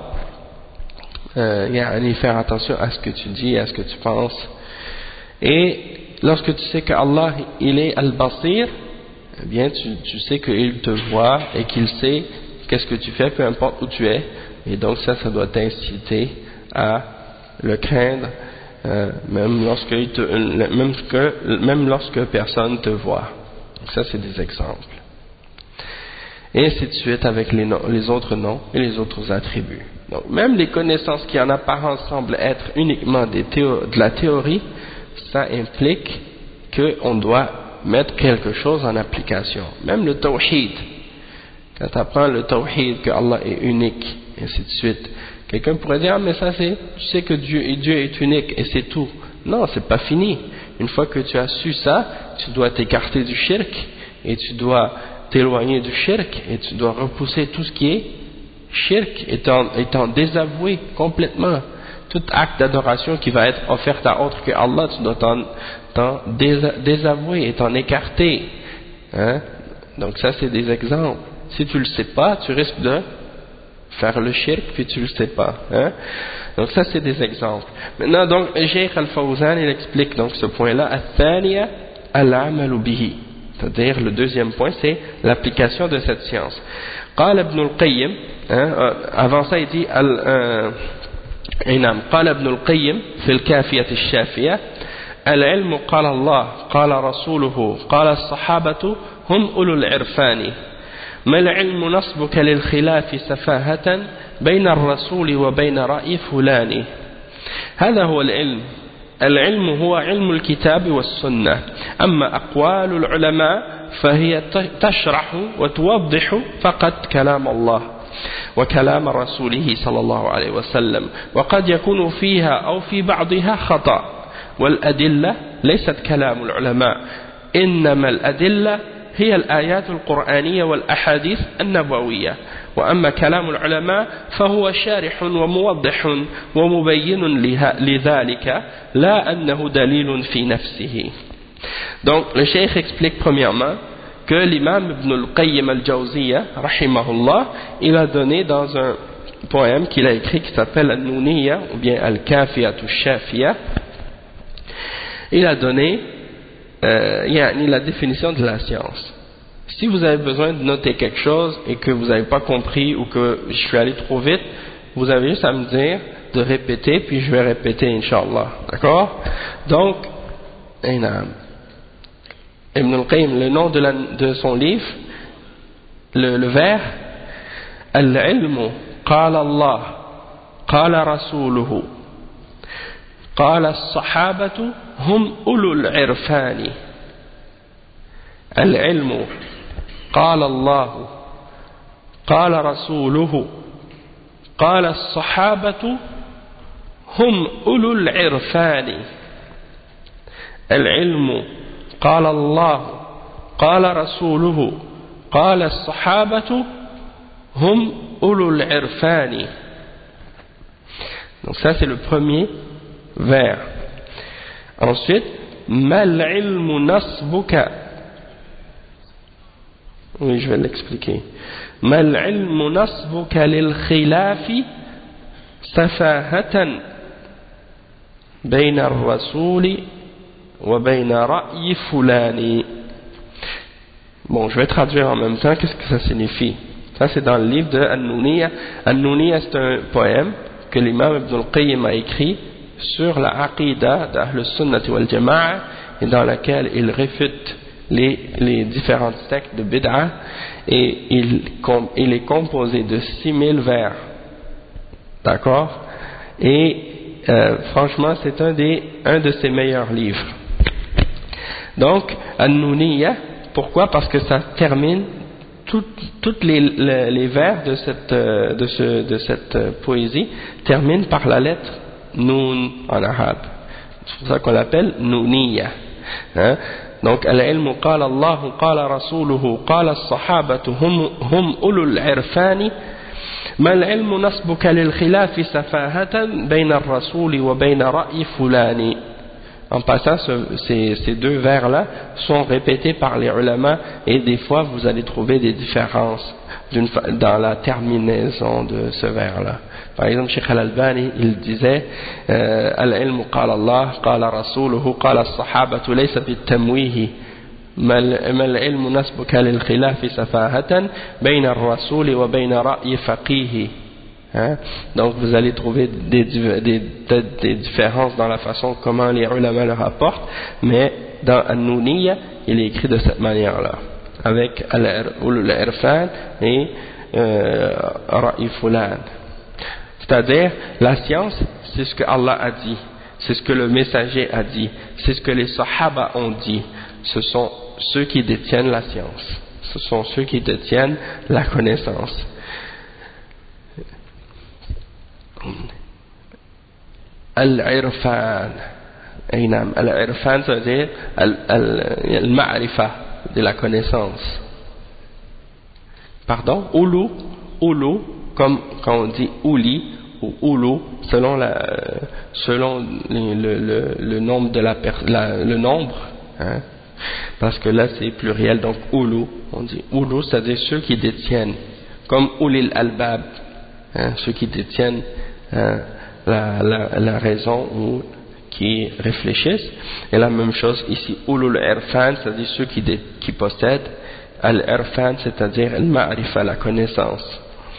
euh, faire attention à ce que tu dis, à ce que tu penses. Et lorsque tu sais que Allah il est Al-Basir, eh bien tu, tu sais qu'il te voit et qu'il sait qu'est-ce que tu fais, peu importe où tu es, et donc ça, ça doit t'inciter à le craindre, euh, même lorsque il te, même que, même lorsque personne te voit. Donc ça, c'est des exemples. Et ainsi de suite avec les, noms, les autres noms et les autres attributs. Donc même les connaissances qui en apparence semblent être uniquement des théo, de la théorie, ça implique qu'on doit mettre quelque chose en application. Même le tawhid, quand tu apprends le tawhid que Allah est unique, et ainsi de suite, quelqu'un pourrait dire ah, mais ça c'est, tu sais que Dieu, Dieu est unique et c'est tout. Non, c'est pas fini. Une fois que tu as su ça, tu dois t'écarter du shirk et tu dois t'éloigner du shirk et tu dois repousser tout ce qui est shirk et t'en désavouer complètement. Tout acte d'adoration qui va être offert à autre que Allah, tu dois t'en désavouer et t'en écarter. Hein? Donc ça c'est des exemples. Si tu le sais pas, tu risques de faire le shirk puis tu le sais pas. Hein? Donc ça c'est des exemples. Maintenant donc Cheikh Al-Fawzan il explique donc ce point-là, al-thaniya al-amalu bihi. C'est-à-dire le deuxième point c'est l'application de cette science. قال ابن القيم, hein, avant ça il dit al, euh, نعم قال ابن القيم في الكافية الشافية العلم قال الله قال رسوله قال الصحابة هم أولو العرفان ما العلم نصبك للخلاف سفاهة بين الرسول وبين رأي فلان. هذا هو العلم. العلم هو علم الكتاب والسنة. أما أقوال العلماء فهي تشرح وتوضح فقط كلام الله وكلام رسوله صلى الله عليه وسلم، وقد يكون فيها أو في بعضها خطأ، والأدلة ليست كلام العلماء، إنما الأدلة هي الآيات القرآنية والأحاديث النبوية، وأما كلام العلماء فهو شارح وموضح ومبين لذلك لا أنه دليل في نفسه. Donc le cheikh explique premièrement que l'imam Ibn al-Qayyim al-Jawziyya rahimahullah, il a donné dans un poème qu'il a écrit qui s'appelle Al-Nuniyya ou bien Al-Kafiyatu Shafiya, il a donné euh, la définition de la science. Si vous avez besoin de noter quelque chose et que vous n'avez pas compris ou que je suis allé trop vite, vous avez juste à me dire de répéter puis je vais répéter Inch'Allah, d'accord? Donc Ibn al-Qayyim, le nom de, la, de son livre, le, le vers Al-ilmu qala Allah qala rasuluhu qala as-sahabatu hum ulul irfani. Al-ilmu qala Allah qala rasuluhu qala as-sahabatu hum ulul irfani. Al-ilmu قال الله قال رسوله قال الصحابة هم أولو العرفان. Donc ça c'est le premier vers. Ensuite, mal ilmu nasbuka. Oui, je vais l'expliquer. Mal ilmu nasbuka lil khilafi safahatan bayna ar-rasuli wa bayna ra'yi fulani. Bon, je vais traduire en même temps. Qu'est-ce que ça signifie? Ça c'est dans le livre de An-Nuniyya. An-Nuniyya c'est un poème que l'imam Ibn al-Qayyim a écrit sur la aqidah d'Ahl Sunnah wal Jama'a, et dans laquelle il réfute les, les différentes sectes de bid'ah, et il, il est composé de six mille vers. D'accord? Et euh, franchement c'est un, des, un de ses meilleurs livres. Donc An-Nuniyya, pourquoi? Parce que ça termine toutes les, les, les vers de cette, de, ce, de cette poésie terminent par la lettre Noun en arabe. C'est pour ça qu'on l'appelle Nuniyya. Hein? Donc, al-ilmu qala Allah, qala rasuluhu, qala as-sahabatu hum, hum ulul irfani, ma al-ilmu nasbuka lil khilafi safahatan bayna ar-rasuli wa bayna ra'yi fulani. En passant, ce, ces, ces deux vers-là sont répétés par les ulama, et des fois vous allez trouver des différences dans la terminaison de ce vers-là. Par exemple, Cheikh Al-Albani, il disait euh, Al-ilmu qala Allah, qala rasuluhu, qala as-sahabatu laysa bit-tamwihi, ma al-ilmu nasbuka lil khilafi safahatan bayna ar-rasuli wa bayna ra'yi faqihi. Hein? Donc vous allez trouver des, des, des, des différences dans la façon comment les ulama le rapportent, mais dans An-Nuniyya il est écrit de cette manière-là, avec Al-Irfan et euh, Ra'i Fulan. C'est-à-dire, la science, c'est ce que Allah a dit, c'est ce que le messager a dit, c'est ce que les Sahaba ont dit. Ce sont ceux qui détiennent la science, ce sont ceux qui détiennent la connaissance. Al-Irfan, Al-Irfan, ça veut dire Al-Ma'rifa, de la connaissance. Pardon, Ulu, Ulu, comme quand on dit Uli ou Ulu, selon, la, selon le, le, le nombre de la, la le nombre, hein, parce que là c'est pluriel, donc Ulu, on dit Ulu, c'est-à-dire ceux qui détiennent, comme Ulil Albab, hein, ceux qui détiennent hein, la, la, la raison ou qui réfléchissent. Et la même chose ici, Ulul Irfan, c'est-à-dire ceux qui, dé, qui possèdent Al-Irfan, c'est-à-dire Al-Ma'rifa, la connaissance.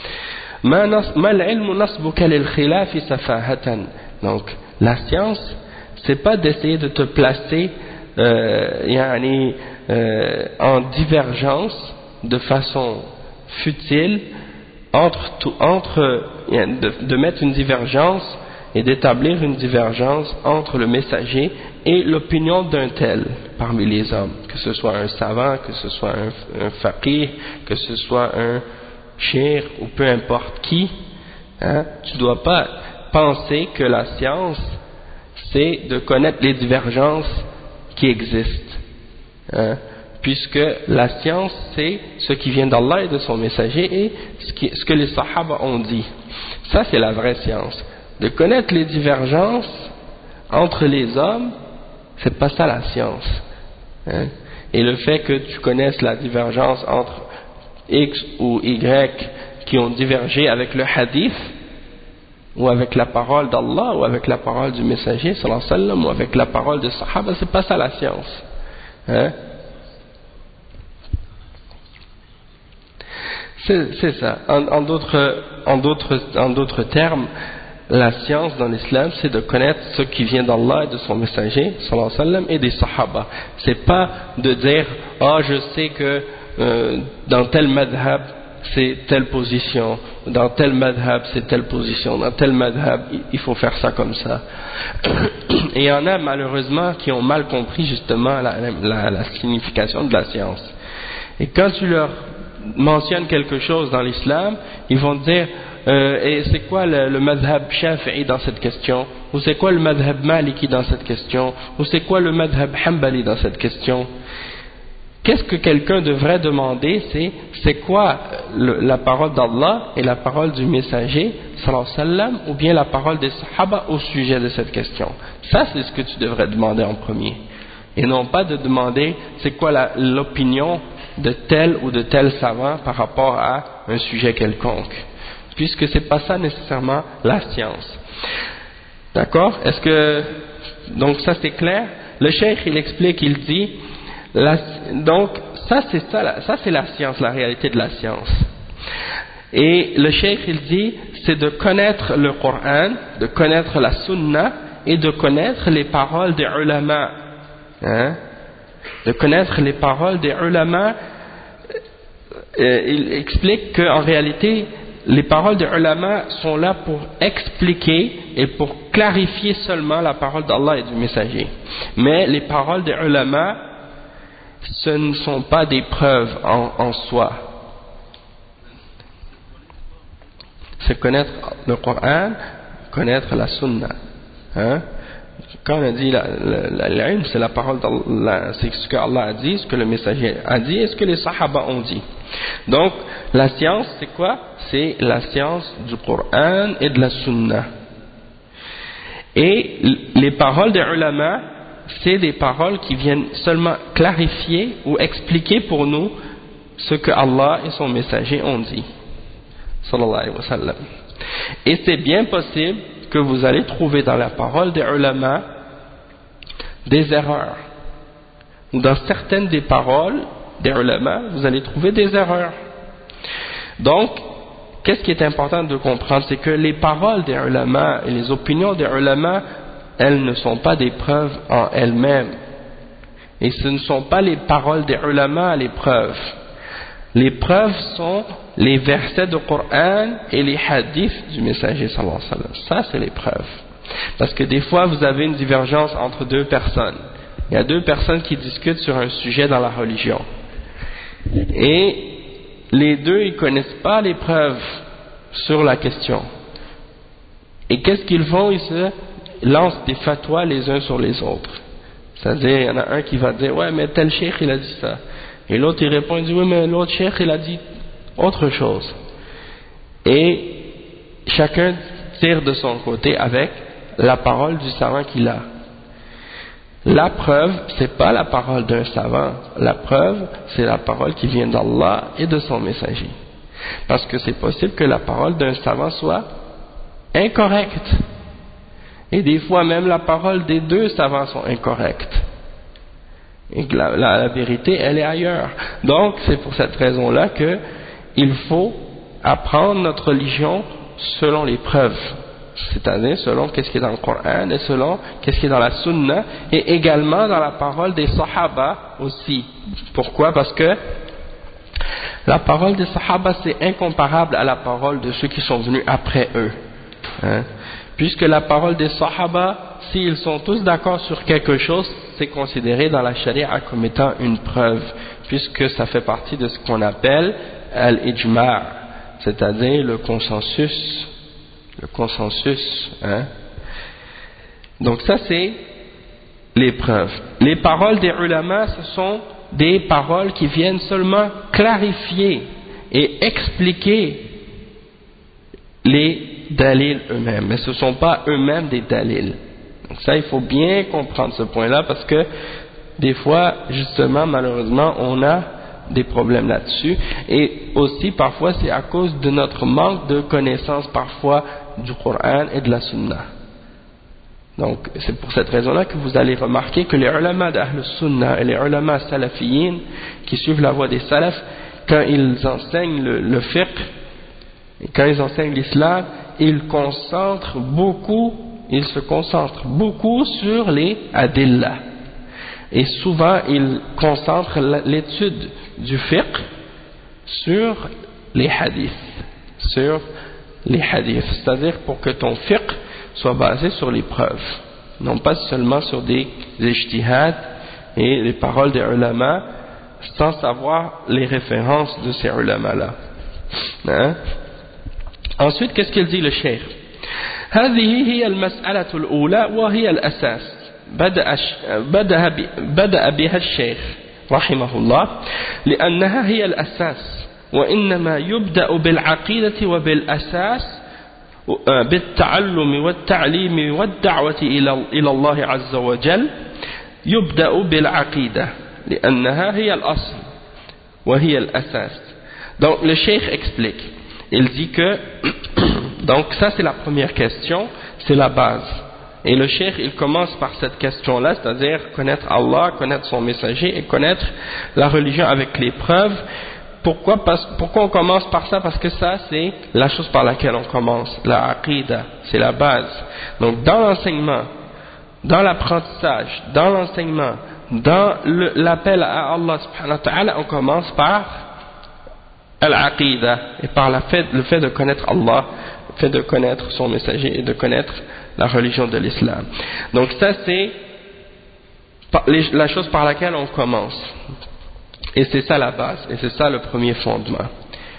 Donc la science, c'est pas d'essayer de te placer euh, yani, euh, en divergence de façon futile entre, entre de, de mettre une divergence et d'établir une divergence entre le messager et l'opinion d'un tel parmi les hommes, que ce soit un savant, que ce soit un, un faqih, que ce soit un shir ou peu importe qui, hein, tu ne dois pas penser que la science c'est de connaître les divergences qui existent, hein, puisque la science c'est ce qui vient d'Allah et de son messager et ce, qui, ce que les sahaba ont dit. Ça c'est la vraie science. De connaître les divergences entre les hommes, c'est pas ça la science, hein. Et le fait que tu connaisses la divergence entre X ou Y qui ont divergé avec le hadith ou avec la parole d'Allah ou avec la parole du messager sallallahu alayhi wa sallam ou avec la parole des sahaba, c'est pas ça la science, hein. C'est, c'est ça. En, en d'autres en d'autres en d'autres termes, la science dans l'islam, c'est de connaître ce qui vient d'Allah et de son messager sallallahu alayhi wa sallam et des sahaba. C'est pas de dire ah oh, je sais que euh, dans tel madhab c'est telle position, dans tel madhab c'est telle position, dans tel madhab il faut faire ça comme ça. Et il y en a malheureusement qui ont mal compris justement la, la, la signification de la science. Et quand tu leur mentionnes quelque chose dans l'islam, ils vont te dire euh, et c'est quoi le, le madhab shafi'i dans cette question, ou c'est quoi le madhab maliki dans cette question, ou c'est quoi le madhab hanbali dans cette question. qu'est-ce que quelqu'un devrait demander, c'est c'est quoi le, la parole d'Allah et la parole du messager sallallahu alayhi wa sallam, ou bien la parole des sahaba au sujet de cette question. Ça, c'est ce que tu devrais demander en premier, et non pas de demander c'est quoi la, l'opinion de tel ou de tel savant par rapport à un sujet quelconque, puisque c'est pas ça nécessairement la science. D'accord? Est-ce que donc ça c'est clair? Le cheikh il explique, il dit la, donc ça c'est ça, ça c'est la science, la réalité de la science. Et le cheikh il dit c'est de connaître le Coran, de connaître la Sunna et de connaître les paroles des ulama, hein? De connaître les paroles des ulama. Euh, il explique qu'en réalité les paroles des ulama sont là pour expliquer et pour clarifier seulement la parole d'Allah et du messager. Mais les paroles des ulama, ce ne sont pas des preuves en, en soi. C'est connaître le Coran, connaître la Sunna. Hein? Quand on a dit l'ilm, c'est la parole d'Allah, c'est ce que Allah a dit, ce que le messager a dit et ce que les sahaba ont dit. Donc la science c'est quoi? C'est la science du Coran et de la Sunna. Et les paroles des ulama, c'est des paroles qui viennent seulement clarifier ou expliquer pour nous ce que Allah et son messager ont dit, sallallahu alayhi wa sallam. Et c'est bien possible que vous allez trouver dans la parole des ulama des erreurs, ou dans certaines des paroles des ulama vous allez trouver des erreurs. Donc qu'est-ce qui est important de comprendre, c'est que les paroles des ulama et les opinions des ulama, elles ne sont pas des preuves en elles-mêmes, et ce ne sont pas les paroles des ulama les preuves. Les preuves sont les versets du Coran et les hadiths du messager sallallahu alayhi wa sallam. Ça c'est les preuves. Parce que des fois vous avez une divergence entre deux personnes. Il y a deux personnes qui discutent sur un sujet dans la religion. Et les deux ils connaissent pas les preuves sur la question. Et qu'est-ce qu'ils font? Ils se lancent des fatwas les uns sur les autres. C'est-à-dire, il y en a un qui va dire ouais mais tel cheikh il a dit ça, et l'autre il répond, il dit oui mais l'autre cheikh il a dit autre chose, et chacun tire de son côté avec la parole du savant qu'il a. La preuve c'est pas la parole d'un savant, la preuve c'est la parole qui vient d'Allah et de son messager, parce que c'est possible que la parole d'un savant soit incorrecte, et des fois même la parole des deux savants sont incorrectes, et que la, la, la vérité elle est ailleurs. Donc c'est pour cette raison là que il faut apprendre notre religion selon les preuves, c'est-à-dire selon qu'est-ce qui est dans le Coran et selon qu'est-ce qui est dans la Sunna, et également dans la parole des Sahaba aussi. Pourquoi? Parce que la parole des Sahaba c'est incomparable à la parole de ceux qui sont venus après eux, hein? Puisque la parole des Sahaba, s'ils sont tous d'accord sur quelque chose, c'est considéré dans la charia comme étant une preuve, puisque ça fait partie de ce qu'on appelle al-ijma', c'est-à-dire le consensus, le consensus, hein. Donc ça c'est les preuves. Les paroles des ulama, ce sont des paroles qui viennent seulement clarifier et expliquer les dalils eux-mêmes, mais ce ne sont pas eux-mêmes des dalils. Donc ça il faut bien comprendre ce point-là, parce que des fois justement malheureusement on a des problèmes là-dessus, et aussi parfois c'est à cause de notre manque de connaissance parfois du Coran et de la Sunna. Donc c'est pour cette raison-là que vous allez remarquer que les ulama d'Ahl Sunna et les ulama salafiyin qui suivent la voie des salafs, quand ils enseignent le, le fiqh et quand ils enseignent l'islam, ils concentrent beaucoup, ils se concentrent beaucoup sur les adillah, et souvent ils concentrent l'étude du fiqh sur les hadiths, sur les hadiths, c'est-à-dire pour que ton fiqh soit basé sur les preuves, non pas seulement sur des ijtihad et les paroles des ulama sans savoir les références de ces ulama-là, hein? Ensuite, qu'est-ce qu'il dit le cheikh? هذه هي المسألة الأولى وهي الأساس بدأ بدأ بها الشيخ رحمه الله لأنها هي الأساس وإنما يبدأ بالعقيدة وبالأساس بالتعلم والتعليم والدعوة إلى الله عز وجل يبدأ بالعقيدة لأنها هي الأصل وهي الأساس. Donc le cheikh explique, il dit que donc ça c'est la première question, c'est la base. Et le cheikh il commence par cette question là, c'est-à-dire connaître Allah, connaître son messager et connaître la religion avec les preuves. Pourquoi, parce, pourquoi on commence par ça? Parce que ça c'est la chose par laquelle on commence, la aqida, c'est la base. Donc dans l'enseignement, dans l'apprentissage, dans l'enseignement, dans le, l'appel à Allah subhanahu wa ta'ala, on commence par al-aqida et par la fait, le fait de connaître Allah, le fait de connaître son messager et de connaître la religion de l'islam. Donc ça c'est la chose par laquelle on commence. Et c'est ça la base, et c'est ça le premier fondement.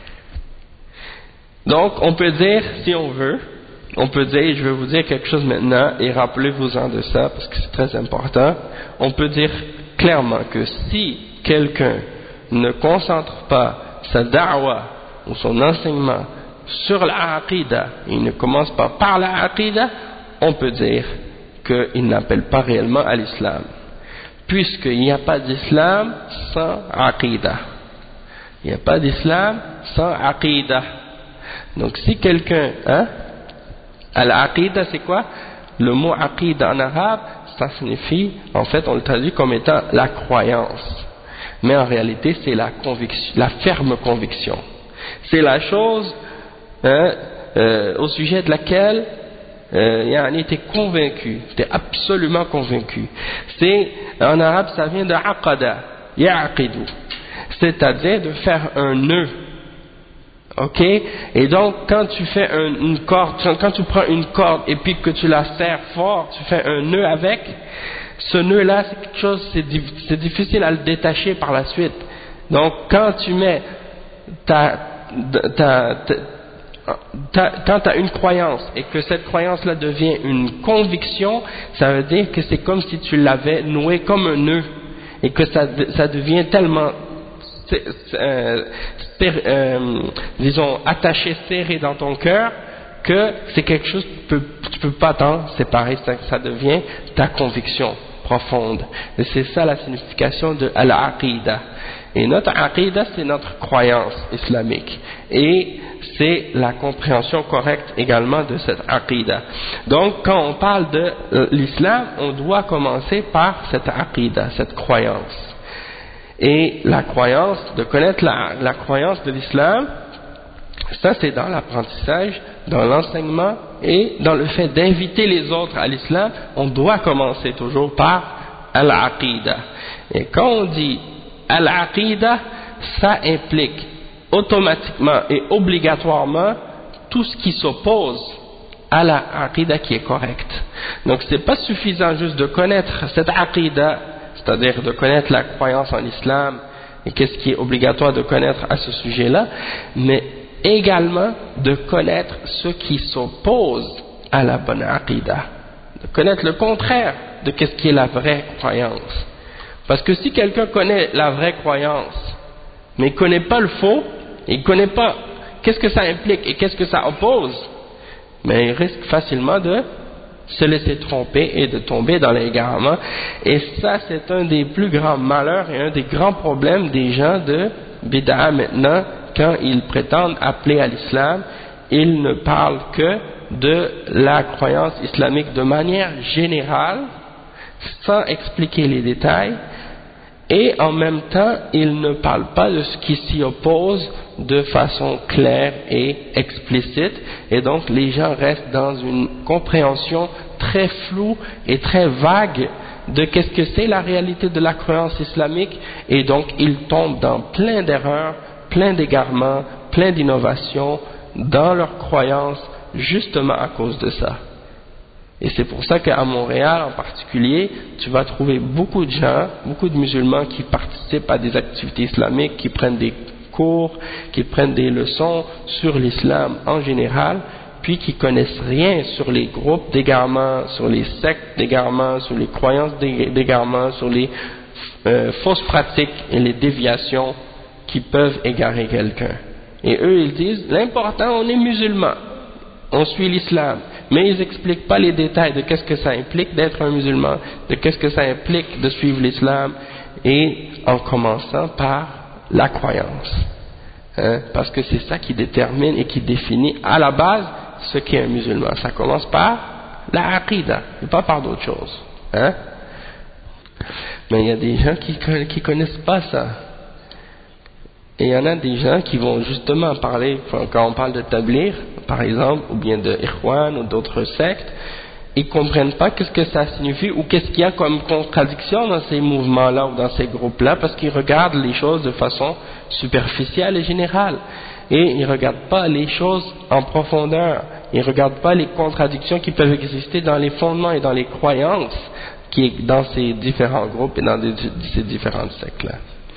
Donc on peut dire, si on veut, on peut dire, je vais vous dire quelque chose maintenant, et rappelez-vous-en de ça, parce que c'est très important, on peut dire clairement que si quelqu'un ne concentre pas sa da'wa, ou son enseignement, sur la aqida, il ne commence pas par la aqida, on peut dire qu'il n'appelle pas réellement à l'islam. Puisqu'il n'y a pas d'islam sans aqida. Il n'y a pas d'islam sans aqida. Donc si quelqu'un, hein, al-aqida c'est quoi? Le mot aqida en arabe, ça signifie, en fait on le traduit comme étant la croyance. Mais en réalité c'est la conviction, la ferme conviction. C'est la chose, hein, euh, au sujet de laquelle Euh, tu es convaincu, tu es absolument convaincu. C'est, en arabe ça vient de aqada, ya'aqidu, c'est-à-dire de faire un nœud. Ok? Et donc quand tu fais un, une corde, quand tu prends une corde et puis que tu la serres fort, tu fais un nœud avec, ce nœud là c'est quelque chose, c'est, c'est difficile à le détacher par la suite. Donc quand tu mets ta, ta, ta quand tu as une croyance et que cette croyance-là devient une conviction, ça veut dire que c'est comme si tu l'avais noué comme un nœud et que ça, ça devient tellement, euh, euh, disons, attaché, serré dans ton cœur que c'est quelque chose que tu peux, tu peux pas t'en séparer, ça, ça devient ta conviction profonde. Et c'est ça la signification de al-aqida. Et notre aqida, c'est notre croyance islamique. Et c'est la compréhension correcte également de cette aqida. Donc, quand on parle de euh, l'islam, on doit commencer par cette aqida, cette croyance. Et la croyance, de connaître la, la croyance de l'islam, ça c'est dans l'apprentissage, dans l'enseignement et dans le fait d'inviter les autres à l'islam, on doit commencer toujours par al-aqida. Et quand on dit al-aqida, ça implique automatiquement et obligatoirement tout ce qui s'oppose à la aqida qui est correcte. Donc c'est pas suffisant juste de connaître cette aqida, c'est-à-dire de connaître la croyance en l'islam et qu'est-ce qui est obligatoire de connaître à ce sujet-là, mais également de connaître ce qui s'oppose à la bonne aqida, de connaître le contraire de qu'est-ce qui est la vraie croyance. Parce que si quelqu'un connaît la vraie croyance mais il ne connaît pas le faux, il ne connaît pas qu'est-ce que ça implique et qu'est-ce que ça oppose, mais il risque facilement de se laisser tromper et de tomber dans l'égarement. Et ça, c'est un des plus grands malheurs et un des grands problèmes des gens de bid'a maintenant, quand ils prétendent appeler à l'islam, ils ne parlent que de la croyance islamique de manière générale, sans expliquer les détails, et en même temps, ils ne parlent pas de ce qui s'y oppose de façon claire et explicite, et donc les gens restent dans une compréhension très floue et très vague de qu'est-ce que c'est la réalité de la croyance islamique, et donc ils tombent dans plein d'erreurs, plein d'égarements, plein d'innovations dans leur croyance, justement à cause de ça. Et c'est pour ça qu'à Montréal en particulier, tu vas trouver beaucoup de gens, beaucoup de musulmans qui participent à des activités islamiques, qui prennent des cours, qui prennent des leçons sur l'islam en général, puis qui connaissent rien sur les groupes d'égarements, sur les sectes d'égarements, sur les croyances d'égarements, sur les euh, fausses pratiques et les déviations qui peuvent égarer quelqu'un. Et eux, ils disent, l'important, on est musulman, on suit l'islam, mais ils n'expliquent pas les détails de qu'est-ce que ça implique d'être un musulman, de qu'est-ce que ça implique de suivre l'islam, et en commençant par la croyance. Hein, parce que c'est ça qui détermine et qui définit à la base ce qu'est un musulman. Ça commence par la aqida, et pas par d'autres choses. Hein? Mais il y a des gens qui qui connaissent pas ça. Et il y en a des gens qui vont justement parler, quand on parle de tablir, par exemple, ou bien de Ikhwan ou d'autres sectes, ils comprennent pas qu'est-ce que ça signifie ou qu'est-ce qu'il y a comme contradiction dans ces mouvements-là ou dans ces groupes-là, parce qu'ils regardent les choses de façon superficielle et générale. Et ils regardent pas les choses en profondeur. Ils regardent pas les contradictions qui peuvent exister dans les fondements et dans les croyances qui est dans ces différents groupes et dans ces différentes sectes-là.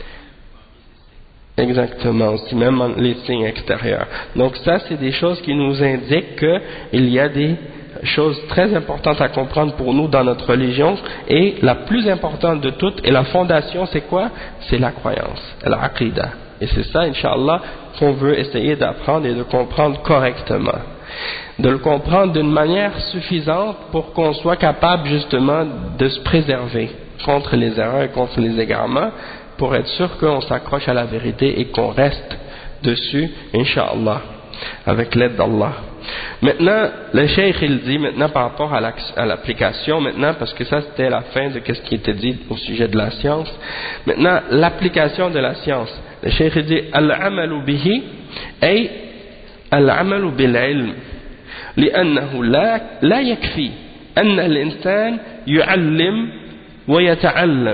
Exactement, aussi même les signes extérieurs. Donc ça, c'est des choses qui nous indiquent qu'il y a des choses très importantes à comprendre pour nous dans notre religion, et la plus importante de toutes, et la fondation, c'est quoi? C'est la croyance, l'aqida. Et c'est ça, Inch'Allah, qu'on veut essayer d'apprendre et de comprendre correctement. De le comprendre d'une manière suffisante pour qu'on soit capable justement de se préserver contre les erreurs et contre les égarements, pour être sûr qu'on s'accroche à la vérité et qu'on reste dessus, Inch'Allah, avec l'aide d'Allah. Maintenant, le cheikh il dit maintenant par rapport à l'application, maintenant, parce que ça c'était la fin de ce qui était dit au sujet de la science. Maintenant, l'application de la science. Le cheikh il dit al-amalu bihi ay al-amalu bil-ilm لأنه لا لا يكفي أن الإنسان يعلم ويتعلم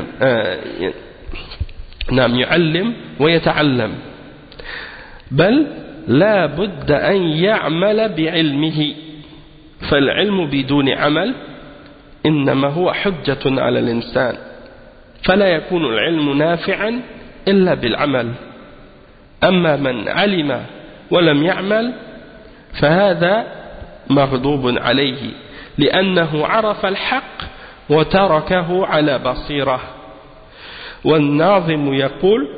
نعم يعلم ويتعلم بل لا بد أن يعمل بعلمه فالعلم بدون عمل إنما هو حجة على الإنسان فلا يكون العلم نافعا إلا بالعمل أما من علم ولم يعمل فهذا مغضوب عليه لأنه عرف الحق وتركه على بصيرة والناظم يقول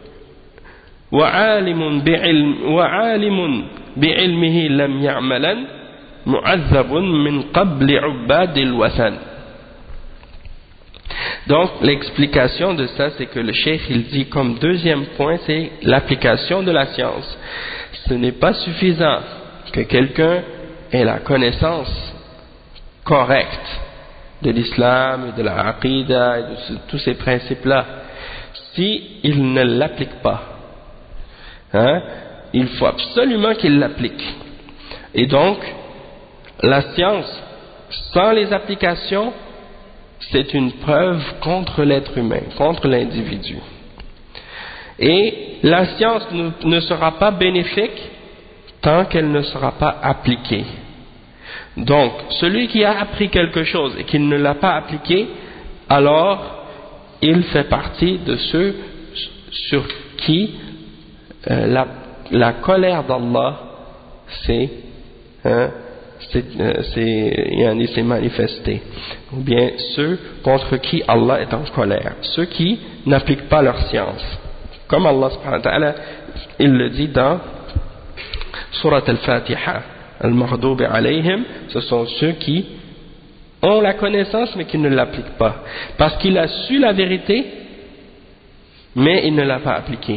وعالم بعلم وعالم بعلمه لم يعملا معذب من قبل عباد الوثن. Donc l'explication de ça, c'est que le cheikh il dit comme deuxième point, c'est l'application de la science. Ce n'est pas suffisant que quelqu'un ait la connaissance correcte de l'islam et de la aqida et de tous ces principes-là, si il ne l'applique pas. Hein? Il faut absolument qu'il l'applique. Et donc, la science, sans les applications, c'est une preuve contre l'être humain, contre l'individu. Et la science ne, ne sera pas bénéfique tant qu'elle ne sera pas appliquée. Donc, celui qui a appris quelque chose et qui ne l'a pas appliqué, alors il fait partie de ceux sur qui euh, la, la colère d'Allah s'est hein, euh, manifestée. Ou bien ceux contre qui Allah est en colère, ceux qui n'appliquent pas leur science. Comme Allah subhanahu wa ta'ala, il le dit dans Surat al-Fatiha, al-Maghdubi alayhim, ce sont ceux qui ont la connaissance mais qui ne l'appliquent pas. Parce qu'il a su la vérité, mais il ne l'a pas appliquée.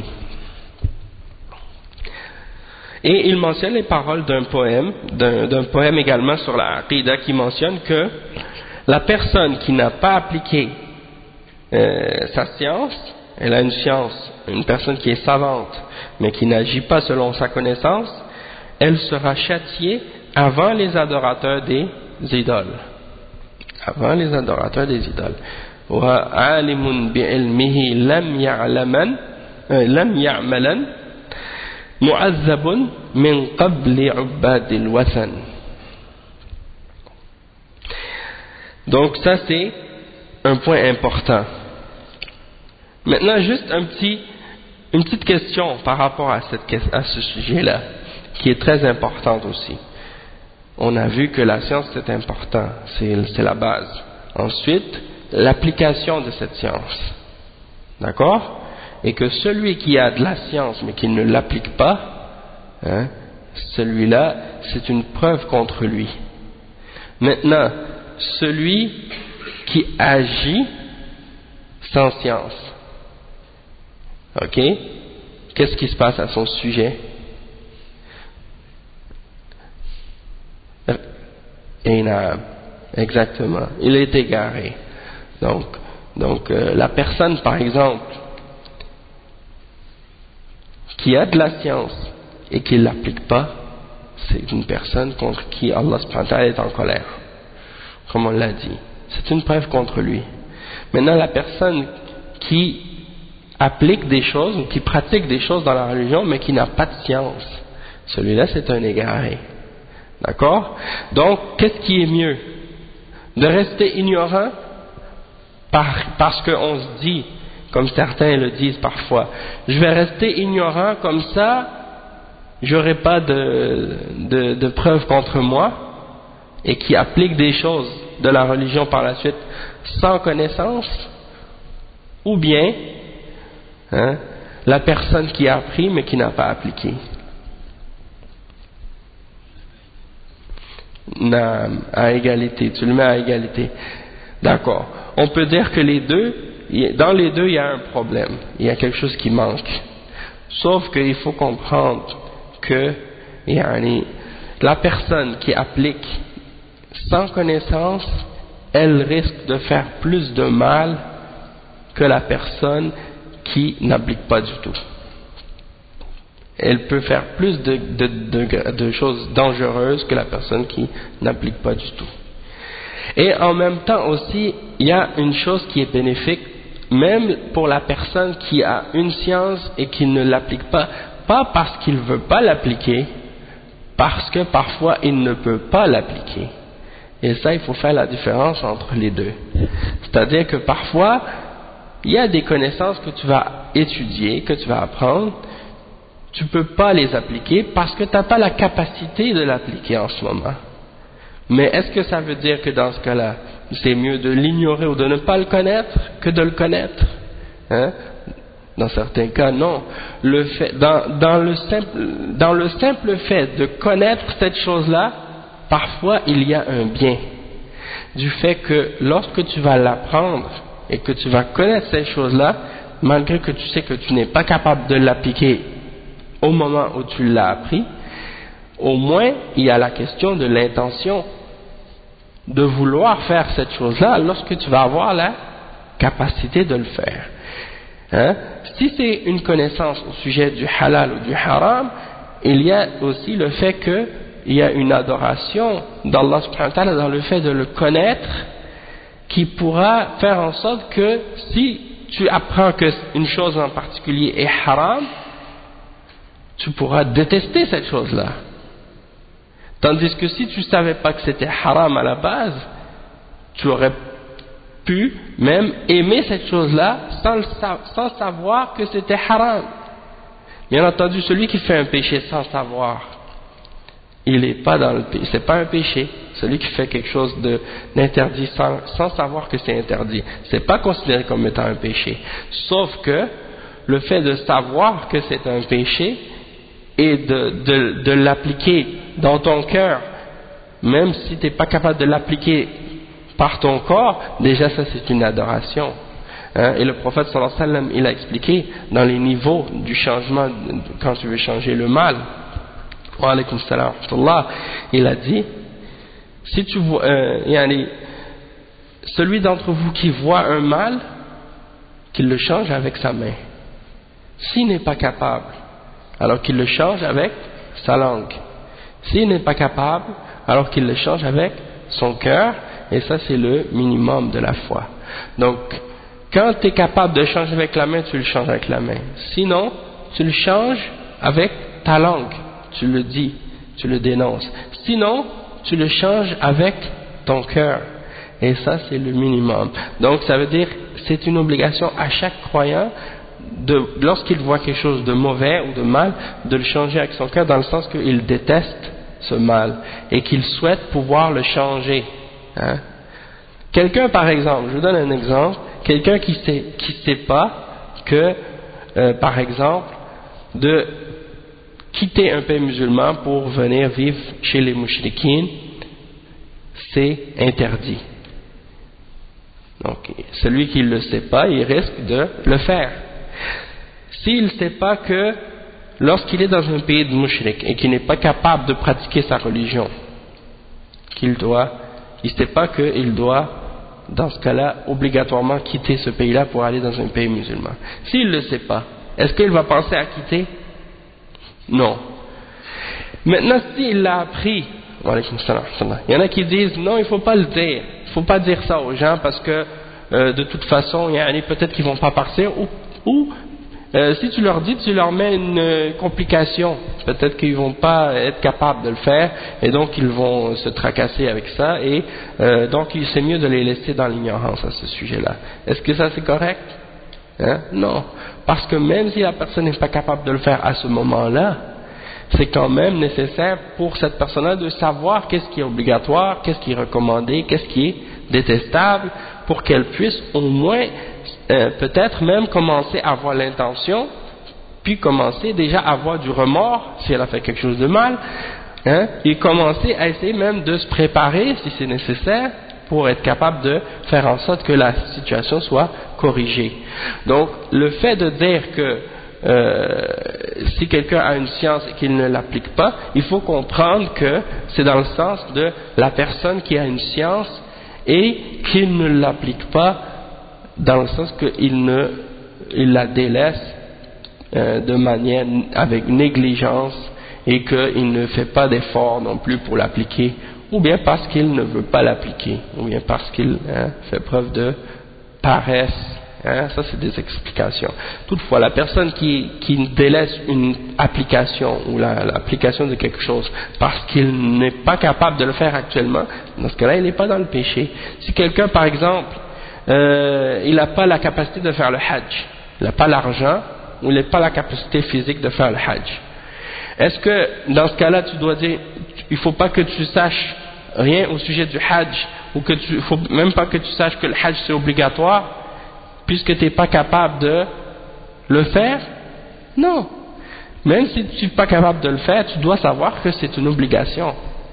Et il mentionne les paroles d'un poème, d'un, d'un poème également sur la Aqidah qui mentionne que la personne qui n'a pas appliqué euh, sa science, elle a une science, une personne qui est savante, mais qui n'agit pas selon sa connaissance, elle sera châtiée avant les adorateurs des idoles. Avant les adorateurs des idoles. وَعَالِمٌ بِعِلْمِهِ لَمْ يَعْلَمًا لَمْ يَعْمَلًا مُعَذَّبٌ مِنْ قَبْلِ عُبَّادِ الْوَثَنِ. Donc ça c'est un point important. Maintenant juste un petit, une petite question par rapport à, cette, à ce sujet-là, qui est très importante aussi. On a vu que la science c'est important, c'est, c'est la base. Ensuite, l'application de cette science. d'accord, et que celui qui a de la science mais qui ne l'applique pas, hein, celui-là, c'est une preuve contre lui. Maintenant, celui qui agit sans science, ok, qu'est-ce qui se passe à son sujet? Exactement, il est égaré. Donc, donc euh, la personne, par exemple, qui a de la science et qui ne l'applique pas, c'est une personne contre qui Allah subhanahu wa ta'ala est en colère, comme on l'a dit. C'est une preuve contre lui. Maintenant, la personne qui applique des choses ou qui pratique des choses dans la religion mais qui n'a pas de science, celui-là c'est un égaré. D'accord? Donc, qu'est-ce qui est mieux? De rester ignorant par, parce qu'on se dit, comme certains le disent parfois, je vais rester ignorant comme ça, j'aurai pas de, de, de preuves contre moi, et qui applique des choses de la religion par la suite sans connaissance, ou bien hein, la personne qui a appris mais qui n'a pas appliqué. À égalité, tu le mets à égalité. D'accord. On peut dire que les deux, dans les deux il y a un problème, il y a quelque chose qui manque. Sauf qu'il faut comprendre que yani, la personne qui applique sans connaissance, elle risque de faire plus de mal que la personne qui n'applique pas du tout. Elle peut faire plus de, de, de, de choses dangereuses que la personne qui n'applique pas du tout. Et en même temps aussi, il y a une chose qui est bénéfique, même pour la personne qui a une science et qui ne l'applique pas, pas parce qu'il ne veut pas l'appliquer, parce que parfois il ne peut pas l'appliquer. Et ça, il faut faire la différence entre les deux. C'est-à-dire que parfois, il y a des connaissances que tu vas étudier, que tu vas apprendre, tu ne peux pas les appliquer parce que tu n'as pas la capacité de l'appliquer en ce moment. Mais est-ce que ça veut dire que dans ce cas-là, c'est mieux de l'ignorer ou de ne pas le connaître que de le connaître? Hein? Dans certains cas, non. Le fait, dans, dans, le simple, dans le simple fait de connaître cette chose-là, parfois il y a un bien. Du fait que lorsque tu vas l'apprendre et que tu vas connaître cette chose-là, malgré que tu sais que tu n'es pas capable de l'appliquer au moment où tu l'as appris, au moins il y a la question de l'intention de vouloir faire cette chose-là lorsque tu vas avoir la capacité de le faire. Hein? Si c'est une connaissance au sujet du halal ou du haram, il y a aussi le fait qu'il y a une adoration d'Allah subhanahu wa ta'ala dans le fait de le connaître qui pourra faire en sorte que si tu apprends qu'une chose en particulier est haram, tu pourras détester cette chose-là. Tandis que si tu ne savais pas que c'était haram à la base, tu aurais pu même aimer cette chose-là sans, sans savoir que c'était haram. Bien entendu, celui qui fait un péché sans savoir, il n'est pas dans le péché, c'est pas un péché. Celui qui fait quelque chose d'interdit sans, sans savoir que c'est interdit, c'est pas considéré comme étant un péché. Sauf que le fait de savoir que c'est un péché et de, de, de l'appliquer dans ton cœur, même si tu n'es pas capable de l'appliquer par ton corps, déjà ça c'est une adoration. Hein? Et le prophète sallallahu alayhi wa sallam, il a expliqué dans les niveaux du changement, quand tu veux changer le mal. Wa alaykum salam wa rahmatullah, il a dit, si tu vois, euh, yani, celui d'entre vous qui voit un mal, qu'il le change avec sa main. S'il n'est pas capable, alors qu'il le change avec sa langue. S'il n'est pas capable, alors qu'il le change avec son cœur, et ça c'est le minimum de la foi. Donc, quand tu es capable de changer avec la main, tu le changes avec la main. Sinon, tu le changes avec ta langue, tu le dis, tu le dénonces. Sinon, tu le changes avec ton cœur. Et ça c'est le minimum. Donc ça veut dire, c'est une obligation à chaque croyant, de, lorsqu'il voit quelque chose de mauvais ou de mal, de le changer avec son cœur, dans le sens qu'il déteste ce mal et qu'il souhaite pouvoir le changer. Hein? Quelqu'un par exemple, je vous donne un exemple, quelqu'un qui sait, qui sait pas que, euh, par exemple, de quitter un pays musulman pour venir vivre chez les mouchriquines, c'est interdit. Donc, celui qui ne le sait pas, il risque de le faire. S'il ne sait pas que lorsqu'il est dans un pays de mouchrik et qu'il n'est pas capable de pratiquer sa religion, qu'il doit, il ne sait pas qu'il doit, dans ce cas-là, obligatoirement quitter ce pays-là pour aller dans un pays musulman. S'il ne le sait pas, est-ce qu'il va penser à quitter? Non. Maintenant, s'il l'a appris, il y en a qui disent non, il ne faut pas le dire, il ne faut pas dire ça aux gens parce que euh, de toute façon, il y en a peut-être qu'ils ne vont pas partir, ou, ou euh, si tu leur dis, tu leur mets une euh, complication, peut-être qu'ils ne vont pas être capables de le faire et donc ils vont se tracasser avec ça et euh, donc c'est mieux de les laisser dans l'ignorance à ce sujet-là. Est-ce que ça c'est correct? Hein? Non, parce que même si la personne n'est pas capable de le faire à ce moment-là, c'est quand même nécessaire pour cette personne-là de savoir qu'est-ce qui est obligatoire, qu'est-ce qui est recommandé, qu'est-ce qui est détestable, pour qu'elle puisse au moins, euh, peut-être même commencer à avoir l'intention, puis commencer déjà à avoir du remords si elle a fait quelque chose de mal, hein, et commencer à essayer même de se préparer si c'est nécessaire, pour être capable de faire en sorte que la situation soit corrigée. Donc, le fait de dire que euh, si quelqu'un a une science et qu'il ne l'applique pas, il faut comprendre que c'est dans le sens de la personne qui a une science et qui ne l'applique pas dans le sens qu'il ne, il la délaisse euh, de manière avec négligence et qu'il ne fait pas d'effort non plus pour l'appliquer, ou bien parce qu'il ne veut pas l'appliquer, ou bien parce qu'il hein, fait preuve de paresse. Hein, ça c'est des explications. Toutefois, la personne qui, qui délaisse une application ou l'application de quelque chose parce qu'il n'est pas capable de le faire actuellement, dans ce cas-là, il n'est pas dans le péché. Si quelqu'un, par exemple, euh, il n'a pas la capacité de faire le hajj, il n'a pas l'argent ou il n'a pas la capacité physique de faire le hajj, est-ce que dans ce cas-là, tu dois dire, il ne faut pas que tu saches rien au sujet du hajj, ou que tu, faut même pas que tu saches que le hajj c'est obligatoire, puisque tu n'es pas capable de le faire? Non. Même si tu n'es pas capable de le faire, tu dois savoir que c'est une obligation.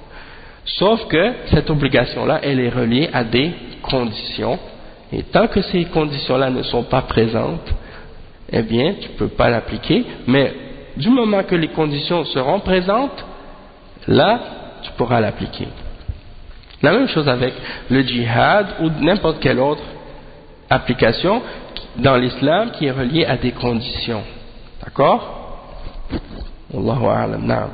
Sauf que cette obligation-là, elle est reliée à des conditions, et tant que ces conditions-là ne sont pas présentes, eh bien, tu ne peux pas l'appliquer, mais du moment que les conditions seront présentes, là, tu pourras l'appliquer. La même chose avec le djihad ou n'importe quelle autre application dans l'islam qui est reliée à des conditions. D'accord? Wallahu a'lam. Na'am.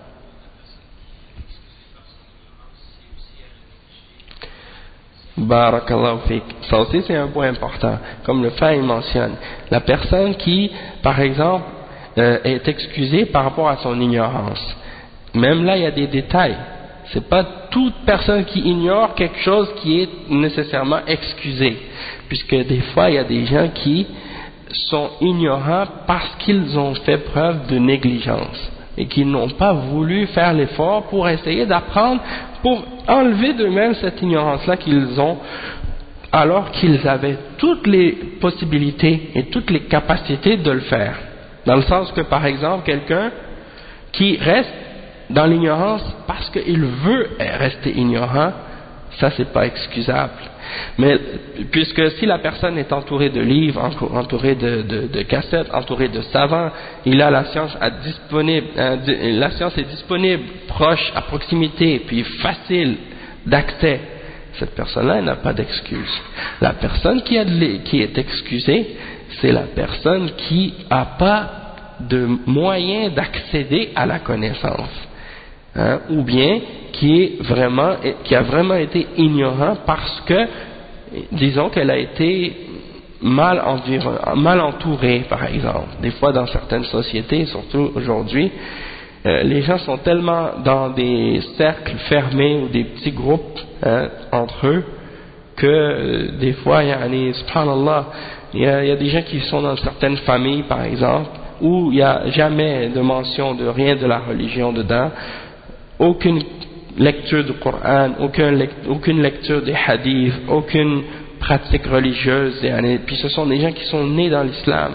Barakallahu fik. Ça aussi c'est un point important. Comme le fait il mentionne, la personne qui, par exemple, euh, est excusée par rapport à son ignorance. Même là, il y a des détails. C'est pas toute personne qui ignore quelque chose qui est nécessairement excusée, puisque des fois il y a des gens qui sont ignorants parce qu'ils ont fait preuve de négligence et qu'ils n'ont pas voulu faire l'effort pour essayer d'apprendre, pour enlever d'eux-mêmes cette ignorance-là qu'ils ont, alors qu'ils avaient toutes les possibilités et toutes les capacités de le faire. Dans le sens que, par exemple, quelqu'un qui reste dans l'ignorance parce qu'il veut rester ignorant, ça c'est pas excusable. Mais puisque si la personne est entourée de livres, entourée de, de, de cassettes, entourée de savants, il a la science à disponible, la science est disponible, proche, à proximité, puis facile d'accès, cette personne-là elle n'a pas d'excuse. La personne qui, a de, qui est excusée, c'est la personne qui n'a pas de moyen d'accéder à la connaissance. Hein, ou bien qui est vraiment, qui a vraiment été ignorant parce que, disons qu'elle a été mal, environ, mal entourée, par exemple. Des fois, dans certaines sociétés, surtout aujourd'hui, euh, les gens sont tellement dans des cercles fermés ou des petits groupes hein, entre eux que euh, des fois, il y a, subhanallah, il y a, il y a des gens qui sont dans certaines familles, par exemple, où il n'y a jamais de mention de rien de la religion dedans. Aucune lecture du Coran, aucune, aucune lecture des hadiths, aucune pratique religieuse, et puis ce sont des gens qui sont nés dans l'islam,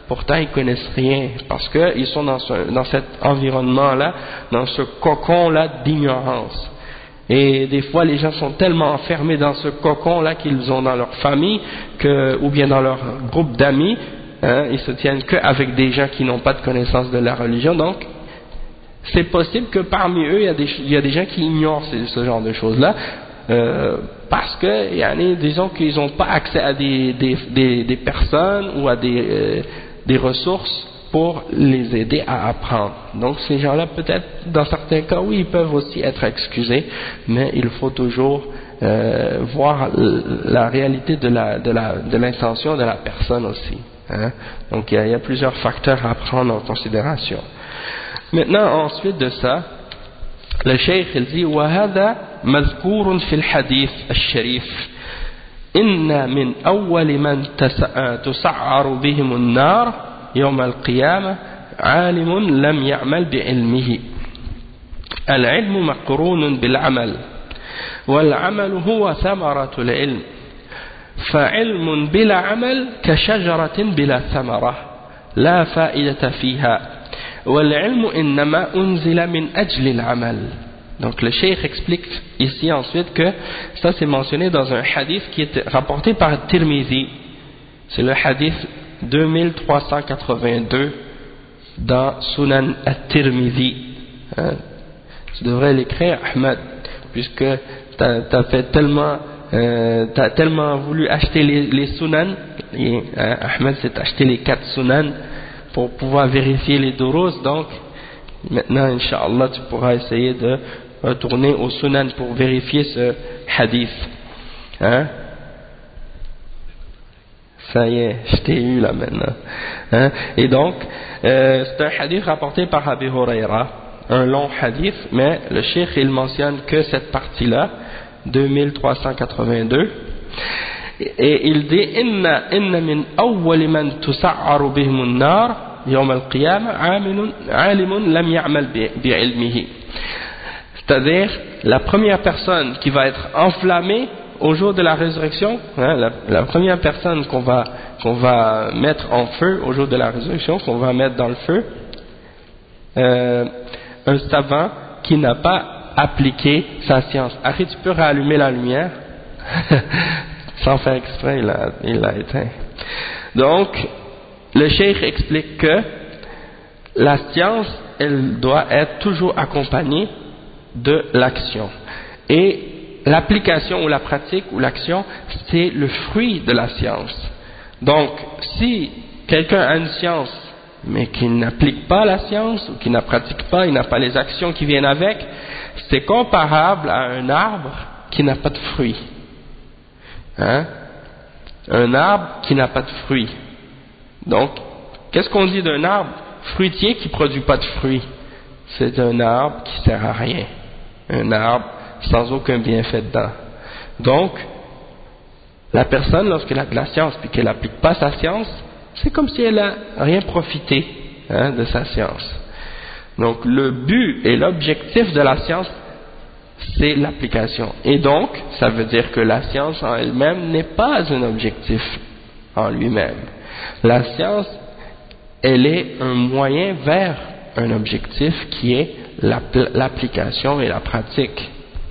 pourtant ils connaissent rien, parce qu'ils sont dans, ce, dans cet environnement-là, dans ce cocon-là d'ignorance. Et des fois, les gens sont tellement enfermés dans ce cocon-là qu'ils ont dans leur famille, que, ou bien dans leur groupe d'amis, hein, ils se tiennent qu'avec des gens qui n'ont pas de connaissance de la religion. Donc, c'est possible que parmi eux, il y a des, il y a des gens qui ignorent ce, ce genre de choses-là, euh, parce que, il y en a, disons qu'ils n'ont pas accès à des, des, des, des personnes ou à des, euh, des ressources pour les aider à apprendre. Donc ces gens-là, peut-être, dans certains cas, oui, ils peuvent aussi être excusés, mais il faut toujours euh, voir la réalité de la, de la, de l'intention de la personne aussi. Hein? Donc il y, a, il y a plusieurs facteurs à prendre en considération. Maintenant, ensuite de ça, le cheikh il dit وهذا مذكور في الحديث الشريف إن من أول من تسعر بهم النار يوم القيامة عالم لم يعمل بعلمه العلم مقرون بالعمل والعمل هو ثمرة العلم فعلم بلا عمل كشجرة بلا ثمرة لا فائدة فيها والعلم إنما أنزل من أجل العمل. Donc le cheikh explique ici ensuite que ça c'est mentionné dans un hadith qui est rapporté par Tirmizi. C'est le hadith deux mille trois cent quatre-vingt-deux dans Sunan at-Tirmizi. Hein? Tu devrais l'écrire, Ahmed, puisque tu as fait tellement, euh, t'as tellement voulu acheter les, les Sunan. Et, hein, Ahmed s'est acheté les quatre Sunan pour pouvoir vérifier les durus. Donc, maintenant, Inch'Allah, tu pourras essayer de retourner au Sunan pour vérifier ce hadith. Hein? Ça y est, je t'ai eu là maintenant. Hein? Et donc, euh, c'est un hadith rapporté par Abi Huraira, un long hadith, mais le cheikh il mentionne que cette partie-là, deux mille trois cent quatre-vingt-deux, et il dit inna inna min awwal man tus'aru bihim an-nar yawm al-qiyamah 'alimun lam ya'mal bi'ilmihi. C'est-à-dire la première personne qui va être enflammée au jour de la résurrection, hein, la, la première personne qu'on va, qu'on va mettre en feu au jour de la résurrection, qu'on va mettre dans le feu, euh, un savant qui n'a pas appliqué sa science. Harry, tu peux rallumer la lumière? Sans faire exprès, il l'a il l'a éteint. Donc, le cheikh explique que la science, elle doit être toujours accompagnée de l'action. Et l'application ou la pratique ou l'action, c'est le fruit de la science. Donc, si quelqu'un a une science, mais qui n'applique pas la science, ou qui ne pratique pas, il n'a pas les actions qui viennent avec, c'est comparable à un arbre qui n'a pas de fruits. Hein? Un arbre qui n'a pas de fruits. Donc, qu'est-ce qu'on dit d'un arbre fruitier qui ne produit pas de fruits? C'est un arbre qui ne sert à rien. Un arbre sans aucun bienfait dedans. Donc, la personne, lorsqu'elle a de la science puis qu'elle n'applique pas sa science, c'est comme si elle n'a rien profité, hein, de sa science. Donc, le but et l'objectif de la science, c'est l'application. Et donc, ça veut dire que la science en elle-même n'est pas un objectif en lui-même. La science, elle est un moyen vers un objectif qui est l'application et la pratique.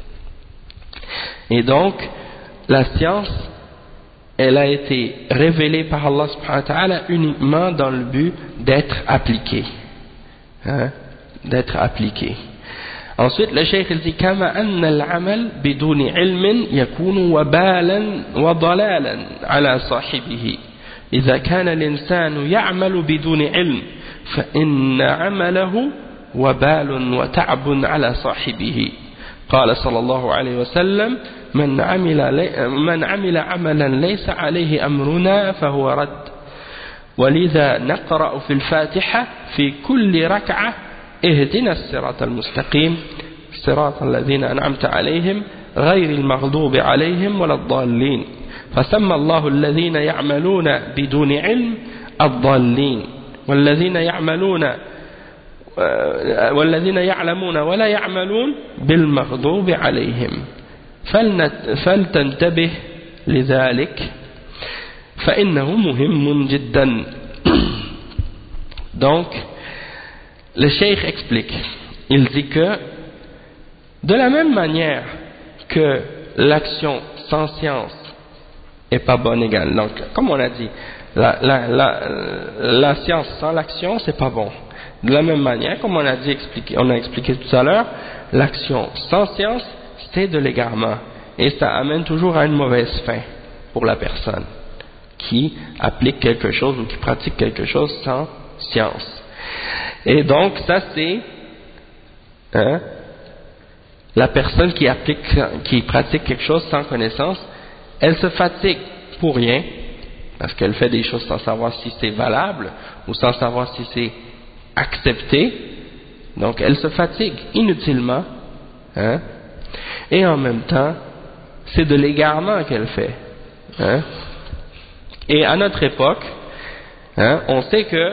Et donc, la science, elle a été révélée par Allah subhanahu wa ta'ala uniquement dans le but d'être appliquée. Hein? D'être appliquée. Ensuite, le cheikh il dit كما أن العمل بدون علم يكون وبالا وضلالا على صاحبه إذا كان الإنسان يعمل بدون علم فإن عمله وبال وتعب على صاحبه قال صلى الله عليه وسلم من عمل من عمل عملا ليس عليه أمرنا فهو رد ولذا نقرأ في الفاتحة في كل ركعة اهدنا الصراط المستقيم صراط الذين أنعمت عليهم غير المغضوب عليهم ولا الضالين فسمى الله الذين يعملون بدون علم الضالين والذين يعملون والذين يعلمون ولا يعملون بالمغضوب عليهم فلتنتبه لذلك فإنه مهم جدا. Donc, le cheikh explique, il dit que de la même manière que l'action sans science est pas bonne égale, donc comme on a dit, la, la, la, la science sans l'action c'est pas bon. De la même manière, comme on a dit, expliqué, on a expliqué tout à l'heure, l'action sans science c'est de l'égarement et ça amène toujours à une mauvaise fin pour la personne qui applique quelque chose ou qui pratique quelque chose sans science. Et donc ça c'est hein, la personne qui applique, qui pratique quelque chose sans connaissance, elle se fatigue pour rien parce qu'elle fait des choses sans savoir si c'est valable ou sans savoir si c'est accepté. Donc elle se fatigue inutilement, hein, et en même temps c'est de l'égarement qu'elle fait, hein. Et à notre époque, hein, on sait que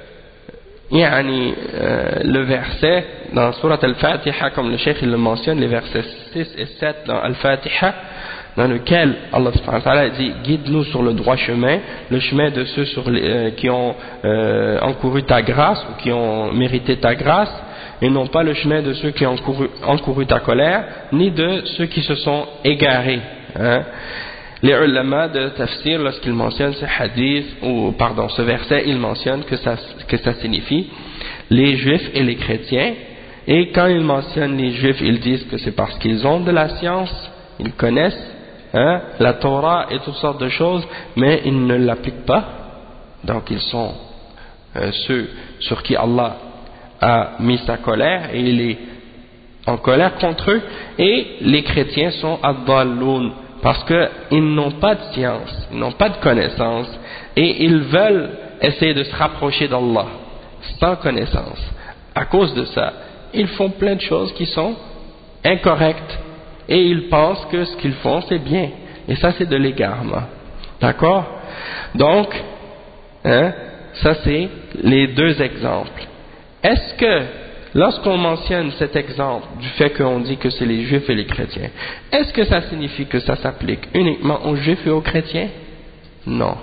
yani, euh, le verset dans Surat Al-Fatiha, comme le cheikh il le mentionne, les versets six et sept dans Al-Fatiha, dans lequel Allah subhanahu wa ta'ala dit guide-nous sur le droit chemin, le chemin de ceux sur les, euh, qui ont euh, encouru ta grâce ou qui ont mérité ta grâce, et non pas le chemin de ceux qui ont encouru, encouru ta colère, ni de ceux qui se sont égarés, hein. Les ulama de tafsir, lorsqu'ils mentionnent ce hadith, ou pardon, ce verset, ils mentionnent que ça, que ça signifie les juifs et les chrétiens, et quand ils mentionnent les juifs, ils disent que c'est parce qu'ils ont de la science, ils connaissent hein, la Torah et toutes sortes de choses, mais ils ne l'appliquent pas, donc ils sont euh, ceux sur qui Allah a mis sa colère, et il est en colère contre eux, et les chrétiens sont ad-dalloun, parce qu'ils n'ont pas de science, ils n'ont pas de connaissance, et ils veulent essayer de se rapprocher d'Allah, sans connaissance. À cause de ça, ils font plein de choses qui sont incorrectes, et ils pensent que ce qu'ils font c'est bien, et ça c'est de l'égarement. D'accord? Donc, hein, ça c'est les deux exemples. Est-ce que lorsqu'on mentionne cet exemple du fait qu'on dit que c'est les juifs et les chrétiens, est-ce que ça signifie que ça s'applique uniquement aux juifs et aux chrétiens? Non.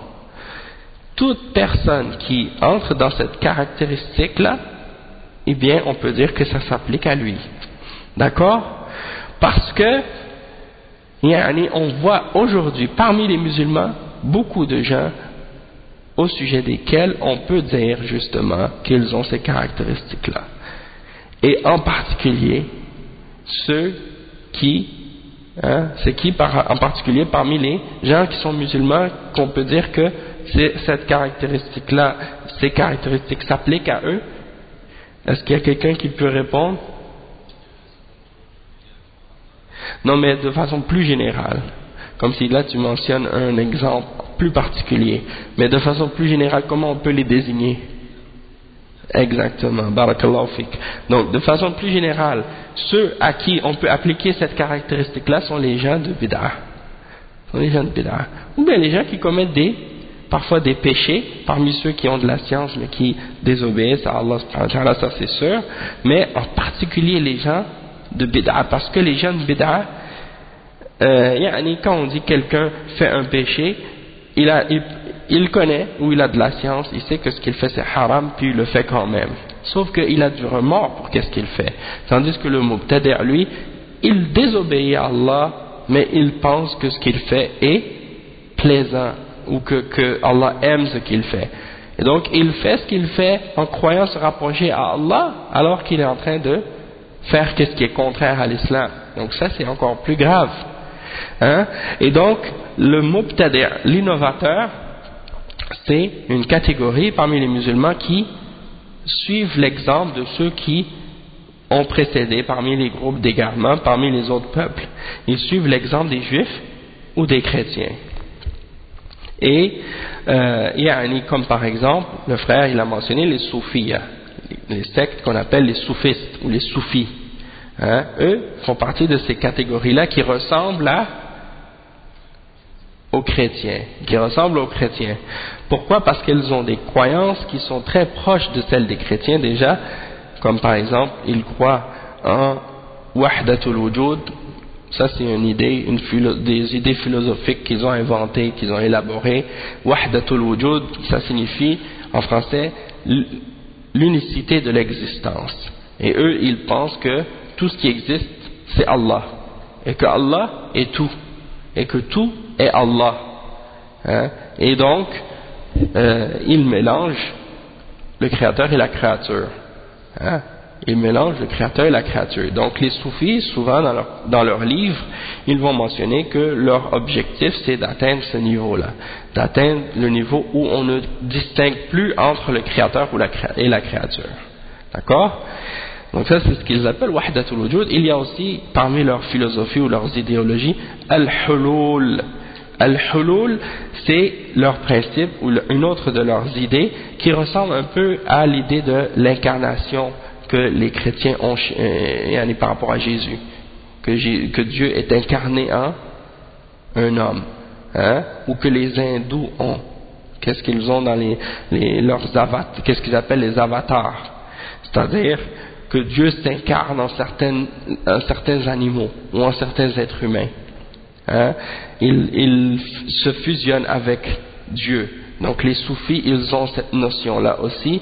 Toute personne qui entre dans cette caractéristique-là, eh bien, on peut dire que ça s'applique à lui. D'accord? Parce que, yani, on voit aujourd'hui, parmi les musulmans, beaucoup de gens au sujet desquels on peut dire justement qu'ils ont ces caractéristiques-là. Et en particulier, ceux qui, hein, c'est qui par, en particulier parmi les gens qui sont musulmans qu'on peut dire que cette caractéristique-là, ces caractéristiques s'appliquent à eux? Est-ce qu'il y a quelqu'un qui peut répondre? Non, mais de façon plus générale. Comme si là tu mentionnes un exemple plus particulier. Mais de façon plus générale, comment on peut les désigner? Exactement, barakallahu fik. Donc, de façon plus générale, ceux à qui on peut appliquer cette caractéristique-là sont les gens de bid'ah. Sont les gens de bid'ah. Ou bien les gens qui commettent des, parfois des péchés, parmi ceux qui ont de la science mais qui désobéissent à Allah subhanahu wa ta'ala, ça c'est sûr. Mais en particulier les gens de bid'ah, parce que les gens de bid'ah, euh, yani, quand on dit quelqu'un fait un péché, il a, il, il connaît ou il a de la science, il sait que ce qu'il fait c'est haram, puis il le fait quand même. Sauf qu'il a du remords pour qu'est-ce qu'il fait. Tandis que le mubtadi', lui, il désobéit à Allah, mais il pense que ce qu'il fait est plaisant, ou que, que Allah aime ce qu'il fait. Et donc il fait ce qu'il fait en croyant se rapprocher à Allah, alors qu'il est en train de faire ce qui est contraire à l'islam. Donc ça c'est encore plus grave. Hein? Et donc le mubtadi', l'innovateur, c'est une catégorie parmi les musulmans qui suivent l'exemple de ceux qui ont précédé parmi les groupes d'égarement, parmi les autres peuples. Ils suivent l'exemple des juifs ou des chrétiens. Et euh, yani, comme par exemple, le frère il a mentionné les soufis, les sectes qu'on appelle les soufistes ou les soufis. Hein? Eux font partie de ces catégories-là qui ressemblent à aux chrétiens, qui ressemblent aux chrétiens. Pourquoi? Parce qu'ils ont des croyances qui sont très proches de celles des chrétiens déjà, comme par exemple, ils croient en wahdatul wujud. Ça c'est une idée, une philo, des idées philosophiques qu'ils ont inventées, qu'ils ont élaborées. Wahdatul wujud, ça signifie en français l'unicité de l'existence. Et eux, ils pensent que tout ce qui existe, c'est Allah. Et que Allah est tout. Et que tout est Allah. Hein? Et donc, euh, ils mélangent le créateur et la créature. Hein? Ils mélangent le créateur et la créature. Donc les soufis, souvent dans leur, dans leurs livres, ils vont mentionner que leur objectif c'est d'atteindre ce niveau-là, d'atteindre le niveau où on ne distingue plus entre le créateur ou la créa- et la créature. D'accord? Donc ça c'est ce qu'ils appellent wahdatul wujud. Il y a aussi parmi leurs philosophies ou leurs idéologies al-hulul. Al-hulul, c'est leur principe ou une autre de leurs idées qui ressemble un peu à l'idée de l'incarnation que les chrétiens ont euh, par rapport à Jésus, que, que Dieu est incarné en un homme, hein, ou que les hindous ont. Qu'est-ce qu'ils ont dans les, les, leurs avatars, qu'est-ce qu'ils appellent les avatars, c'est-à-dire que Dieu s'incarne en, certaines, en certains animaux ou en certains êtres humains. Hein, il, il se fusionne avec Dieu. Donc les soufis, ils ont cette notion-là aussi,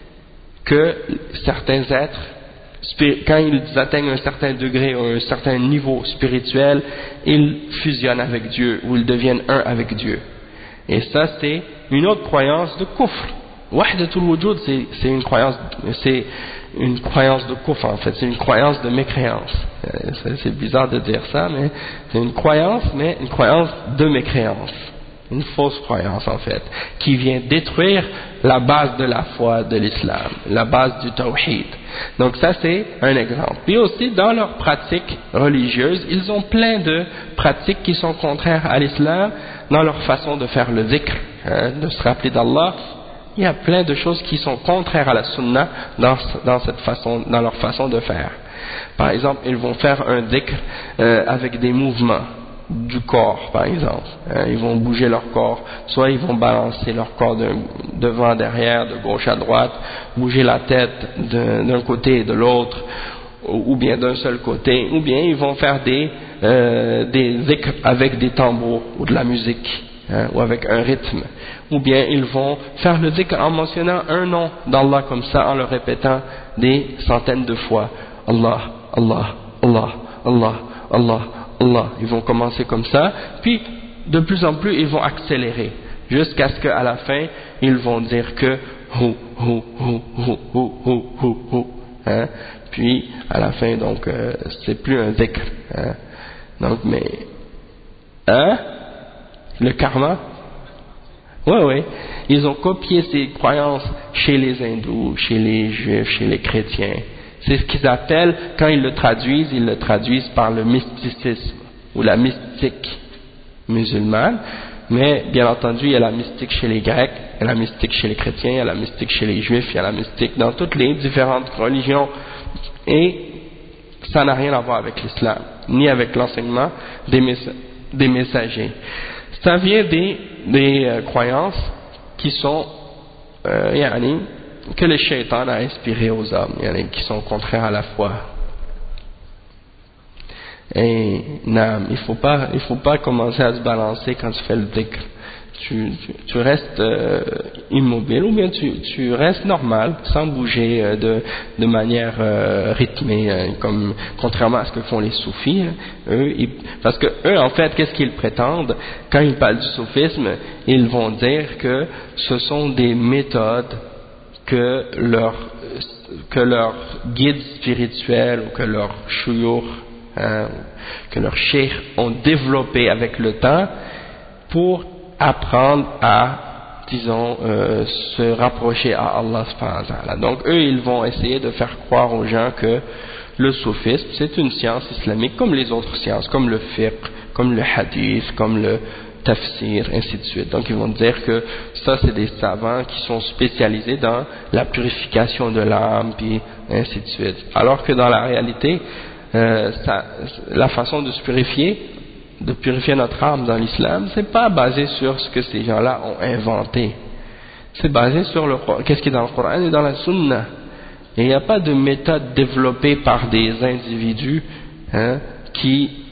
que certains êtres, quand ils atteignent un certain degré ou un certain niveau spirituel, ils fusionnent avec Dieu ou ils deviennent un avec Dieu. Et ça, c'est une autre croyance de kufr. Wahdatul wujud, c'est une croyance, c'est une croyance de kufr en fait, c'est une croyance de mécréance. C'est bizarre de dire ça, mais c'est une croyance, mais une croyance de mécréance. Une fausse croyance en fait, qui vient détruire la base de la foi de l'islam, la base du tawhid. Donc ça c'est un exemple. Puis aussi dans leurs pratiques religieuses, ils ont plein de pratiques qui sont contraires à l'islam dans leur façon de faire le dhikr, hein, de se rappeler d'Allah. Il y a plein de choses qui sont contraires à la sunna dans, dans, cette façon, dans leur façon de faire. Par exemple, ils vont faire un dhikr euh, avec des mouvements du corps, par exemple. Hein, ils vont bouger leur corps, soit ils vont balancer leur corps de, devant, derrière, de gauche à droite, bouger la tête d'un côté et de l'autre, ou, ou bien d'un seul côté, ou bien ils vont faire des, euh, des dhikr avec des tambours ou de la musique, hein, ou avec un rythme, ou bien ils vont faire le dhikr en mentionnant un nom d'Allah comme ça, en le répétant des centaines de fois. Allah, Allah, Allah, Allah, Allah, Allah. Ils vont commencer comme ça, puis de plus en plus ils vont accélérer, jusqu'à ce qu'à la fin ils vont dire que hu, hu, hu, hu, hu, hu, hu, hu, hein? Puis à la fin donc euh, c'est plus un dhikr, hein? Donc mais hein? Le karma, oui oui, ils ont copié ces croyances chez les hindous, chez les juifs, chez les chrétiens. C'est ce qu'ils appellent, quand ils le traduisent, ils le traduisent par le mysticisme ou la mystique musulmane, mais bien entendu il y a la mystique chez les Grecs, il y a la mystique chez les chrétiens, il y a la mystique chez les juifs, il y a la mystique dans toutes les différentes religions, et ça n'a rien à voir avec l'islam, ni avec l'enseignement des, messa des messagers. Ça vient des, des euh, croyances qui sont euh, yani, que le shaitan a inspiré aux hommes, qui sont contraires à la foi. Et non, il faut pas, il faut pas commencer à se balancer quand tu fais le dhikr. Tu, tu, tu restes euh, immobile, ou bien tu, tu restes normal, sans bouger euh, de, de manière euh, rythmée, euh, comme contrairement à ce que font les soufis. Hein. Eux, ils, parce que eux, en fait, qu'est-ce qu'ils prétendent quand ils parlent du soufisme? Ils vont dire que ce sont des méthodes que leur, que leur guide spirituel ou que leur shuyukh, hein, que leurs cheikhs ont développé avec le temps pour apprendre à, disons, euh, se rapprocher à Allah subhanahu wa ta'ala. Donc eux, ils vont essayer de faire croire aux gens que le soufisme, c'est une science islamique comme les autres sciences, comme le fiqh, comme le hadith, comme le tafsir, ainsi de suite. Donc ils vont dire que ça c'est des savants qui sont spécialisés dans la purification de l'âme, puis ainsi de suite. Alors que dans la réalité, euh, ça, la façon de se purifier, de purifier notre âme dans l'islam, c'est pas basé sur ce que ces gens-là ont inventé. C'est basé sur le qu'est-ce qui est dans le Coran et dans la Sunna. Et il n'y a pas de méthode développée par des individus, hein, qui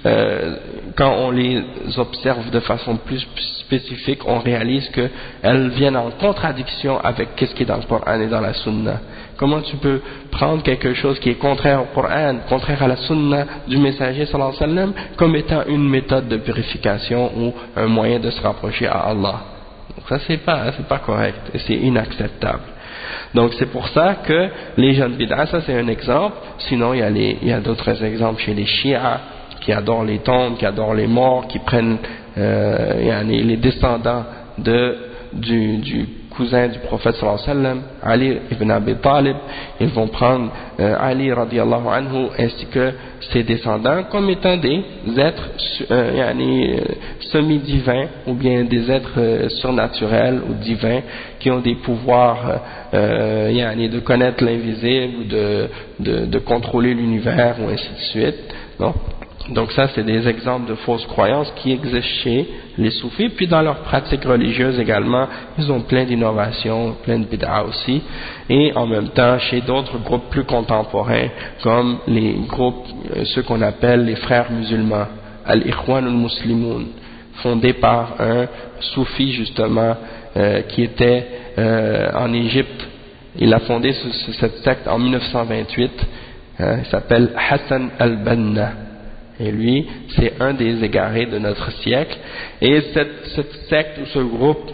euh, quand on les observe de façon plus spécifique, on réalise qu'elles viennent en contradiction avec ce qui est dans le Coran et dans la Sunna. Comment tu peux prendre quelque chose qui est contraire au Coran, contraire à la Sunna du messager sallallahu alayhi wa sallam, comme étant une méthode de purification ou un moyen de se rapprocher à Allah? Donc ça c'est pas, c'est pas correct et c'est inacceptable. Donc c'est pour ça que les jeunes bid'a, ça c'est un exemple. Sinon il y a les, il y a d'autres exemples chez les chiites qui adorent les tombes, qui adorent les morts, qui prennent euh, les descendants de, du, du cousin du prophète sallallahu alayhi wa sallam, Ali ibn Abi Talib, ils vont prendre euh, Ali radiallahu anhu ainsi que ses descendants comme étant des êtres euh, yani, euh, semi-divins ou bien des êtres euh, surnaturels ou divins qui ont des pouvoirs euh, yani, de connaître l'invisible ou de, de, de contrôler l'univers ou ainsi de suite. Non? Donc ça c'est des exemples de fausses croyances qui existent chez les soufis, puis dans leurs pratiques religieuses également, ils ont plein d'innovations, plein de bid'a aussi, et en même temps chez d'autres groupes plus contemporains, comme les groupes, euh, ceux qu'on appelle les frères musulmans, Al-Ikhwan al-Muslimoun, fondés par un soufi justement, euh, qui était euh, en Égypte. Il a fondé ce, ce, cette secte en mille neuf cent vingt-huit, hein, il s'appelle Hassan al-Banna. Et lui, c'est un des égarés de notre siècle. Et cette, cette secte ou ce groupe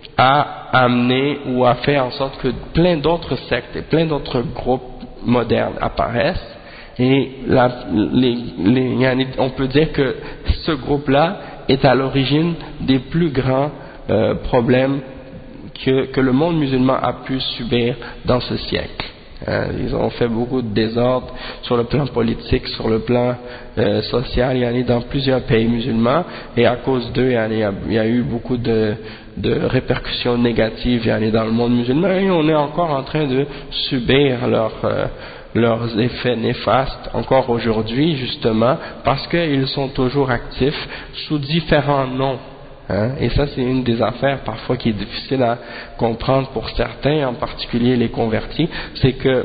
a amené ou a fait en sorte que plein d'autres sectes et plein d'autres groupes modernes apparaissent. Et la, les, les, on peut dire que ce groupe-là est à l'origine des plus grands euh, problèmes que, que le monde musulman a pu subir dans ce siècle. Ils ont fait beaucoup de désordre sur le plan politique, sur le plan euh, social, il y en a dans plusieurs pays musulmans, et à cause d'eux, il y a, il y a eu beaucoup de, de répercussions négatives il y en a dans le monde musulman, et on est encore en train de subir leur, euh, leurs effets néfastes, encore aujourd'hui justement, parce qu'ils sont toujours actifs sous différents noms. Hein, et ça c'est une des affaires parfois qui est difficile à comprendre pour certains, en particulier les convertis, c'est que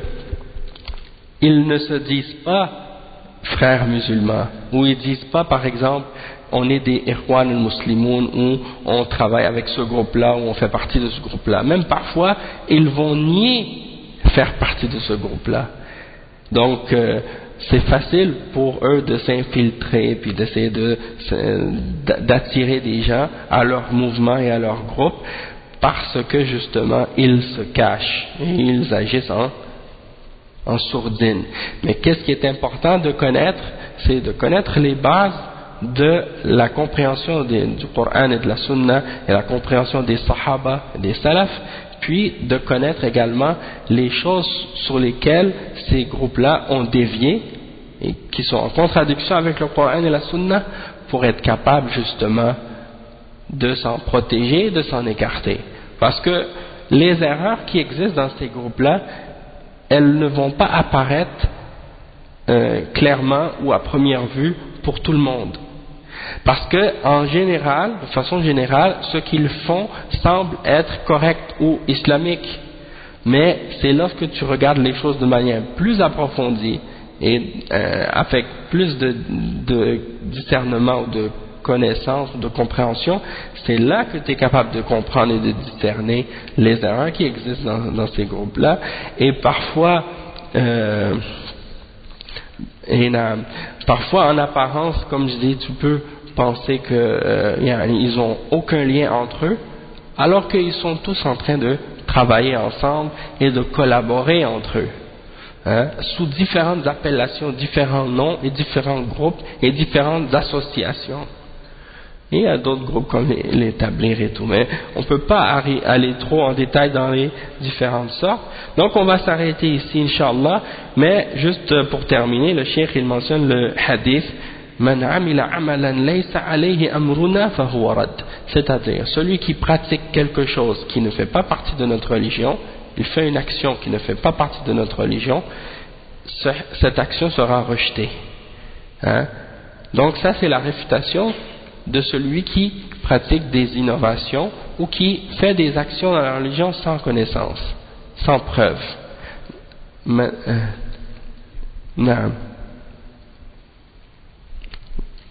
ils ne se disent pas frères musulmans, ou ils disent pas par exemple on est des Ikhwan al-Muslimoun ou on travaille avec ce groupe-là ou on fait partie de ce groupe-là. Même parfois ils vont nier faire partie de ce groupe-là. Donc euh, c'est facile pour eux de s'infiltrer puis d'essayer de, d'attirer des gens à leur mouvement et à leur groupe parce que justement ils se cachent et ils agissent en, en sourdine. Mais qu'est-ce qui est important de connaître? C'est de connaître les bases de la compréhension des, du Coran et de la Sunna et la compréhension des Sahaba et des Salafs, puis de connaître également les choses sur lesquelles ces groupes-là ont dévié et qui sont en contradiction avec le Coran et la Sunna pour être capables justement de s'en protéger, de s'en écarter. Parce que les erreurs qui existent dans ces groupes-là, elles ne vont pas apparaître euh, clairement ou à première vue pour tout le monde. Parce que, en général, de façon générale, ce qu'ils font semble être correct ou islamique. Mais c'est lorsque tu regardes les choses de manière plus approfondie et euh, avec plus de, de discernement ou de connaissance, de compréhension, c'est là que tu es capable de comprendre et de discerner les erreurs qui existent dans, dans ces groupes-là. Et parfois, euh, et, euh, parfois en apparence, comme je dis, tu peux penser qu'ils euh, n'ont aucun lien entre eux, alors qu'ils sont tous en train de travailler ensemble et de collaborer entre eux, hein, sous différentes appellations, différents noms et différents groupes et différentes associations. Et il y a d'autres groupes comme les, les Tabligh et tout, mais on ne peut pas aller trop en détail dans les différentes sortes. Donc on va s'arrêter ici, Inch'Allah, mais juste pour terminer, le cheikh il mentionne le hadith Man amila amalan laysa alayhi amruna fahuwa rad, c'est-à-dire celui qui pratique quelque chose qui ne fait pas partie de notre religion, il fait une action qui ne fait pas partie de notre religion, ce, cette action sera rejetée. Hein? Donc ça c'est la réfutation de celui qui pratique des innovations ou qui fait des actions dans la religion sans connaissance, sans preuve. Mais, euh, non.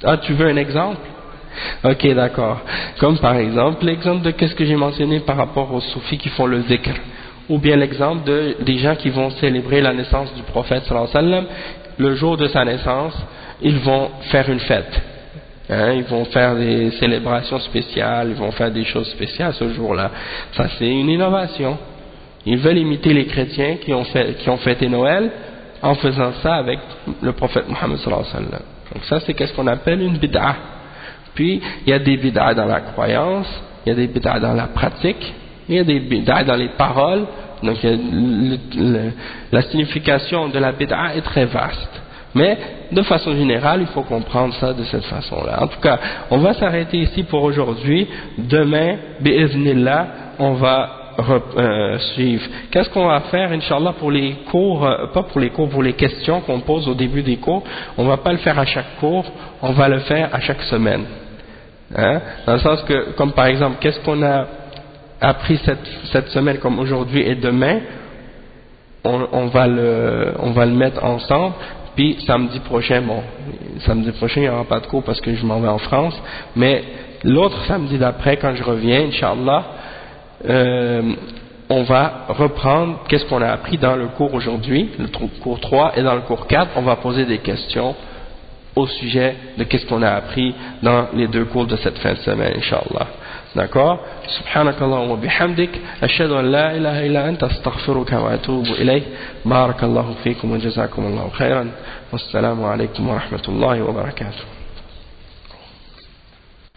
Ah, tu veux un exemple? Ok, d'accord. Comme par exemple, l'exemple de qu'est-ce que j'ai mentionné par rapport aux soufis qui font le dhikr. Ou bien l'exemple de, des gens qui vont célébrer la naissance du prophète sallallahu alayhi wa sallam. Le jour de sa naissance, ils vont faire une fête. Hein, ils vont faire des célébrations spéciales, ils vont faire des choses spéciales ce jour-là. Ça, c'est une innovation. Ils veulent imiter les chrétiens qui ont, fait, qui ont fêté Noël en faisant ça avec le prophète Mohammed sallallahu alayhi wa sallam. Donc ça, c'est qu'est-ce qu'on appelle une bid'ah. Puis, il y a des bid'ah dans la croyance, il y a des bid'ah dans la pratique, il y a des bid'ah dans les paroles. Donc, il y a le, le, la signification de la bid'ah est très vaste. Mais, de façon générale, il faut comprendre ça de cette façon-là. En tout cas, on va s'arrêter ici pour aujourd'hui. Demain, bi'iznillah, on va Euh, suivre. Qu'est-ce qu'on va faire, Inch'Allah, pour les cours, euh, pas pour les cours, pour les questions qu'on pose au début des cours, on va pas le faire à chaque cours, on va le faire à chaque semaine. Hein? Dans le sens que, comme par exemple, qu'est-ce qu'on a appris cette, cette semaine comme aujourd'hui et demain, on, on, va le, on va le mettre ensemble, puis samedi prochain, bon, samedi prochain il n'y aura pas de cours parce que je m'en vais en France, mais l'autre samedi d'après, quand je reviens, Inch'Allah, Euh, on va reprendre qu'est-ce qu'on a appris dans le cours aujourd'hui, le cours trois, et dans le cours quatre, on va poser des questions au sujet de qu'est-ce qu'on a appris dans les deux cours de cette fin de semaine, Inch'Allah. D'accord? Subhanakallahumma bihamdik, ashhadu an la ilaha illa anta astaghfiruka wa atubu ilayk. Barakallahu fikum wa jazakumullahu khairan. Wassalamu alaykum wa rahmatullahi wa barakatuh.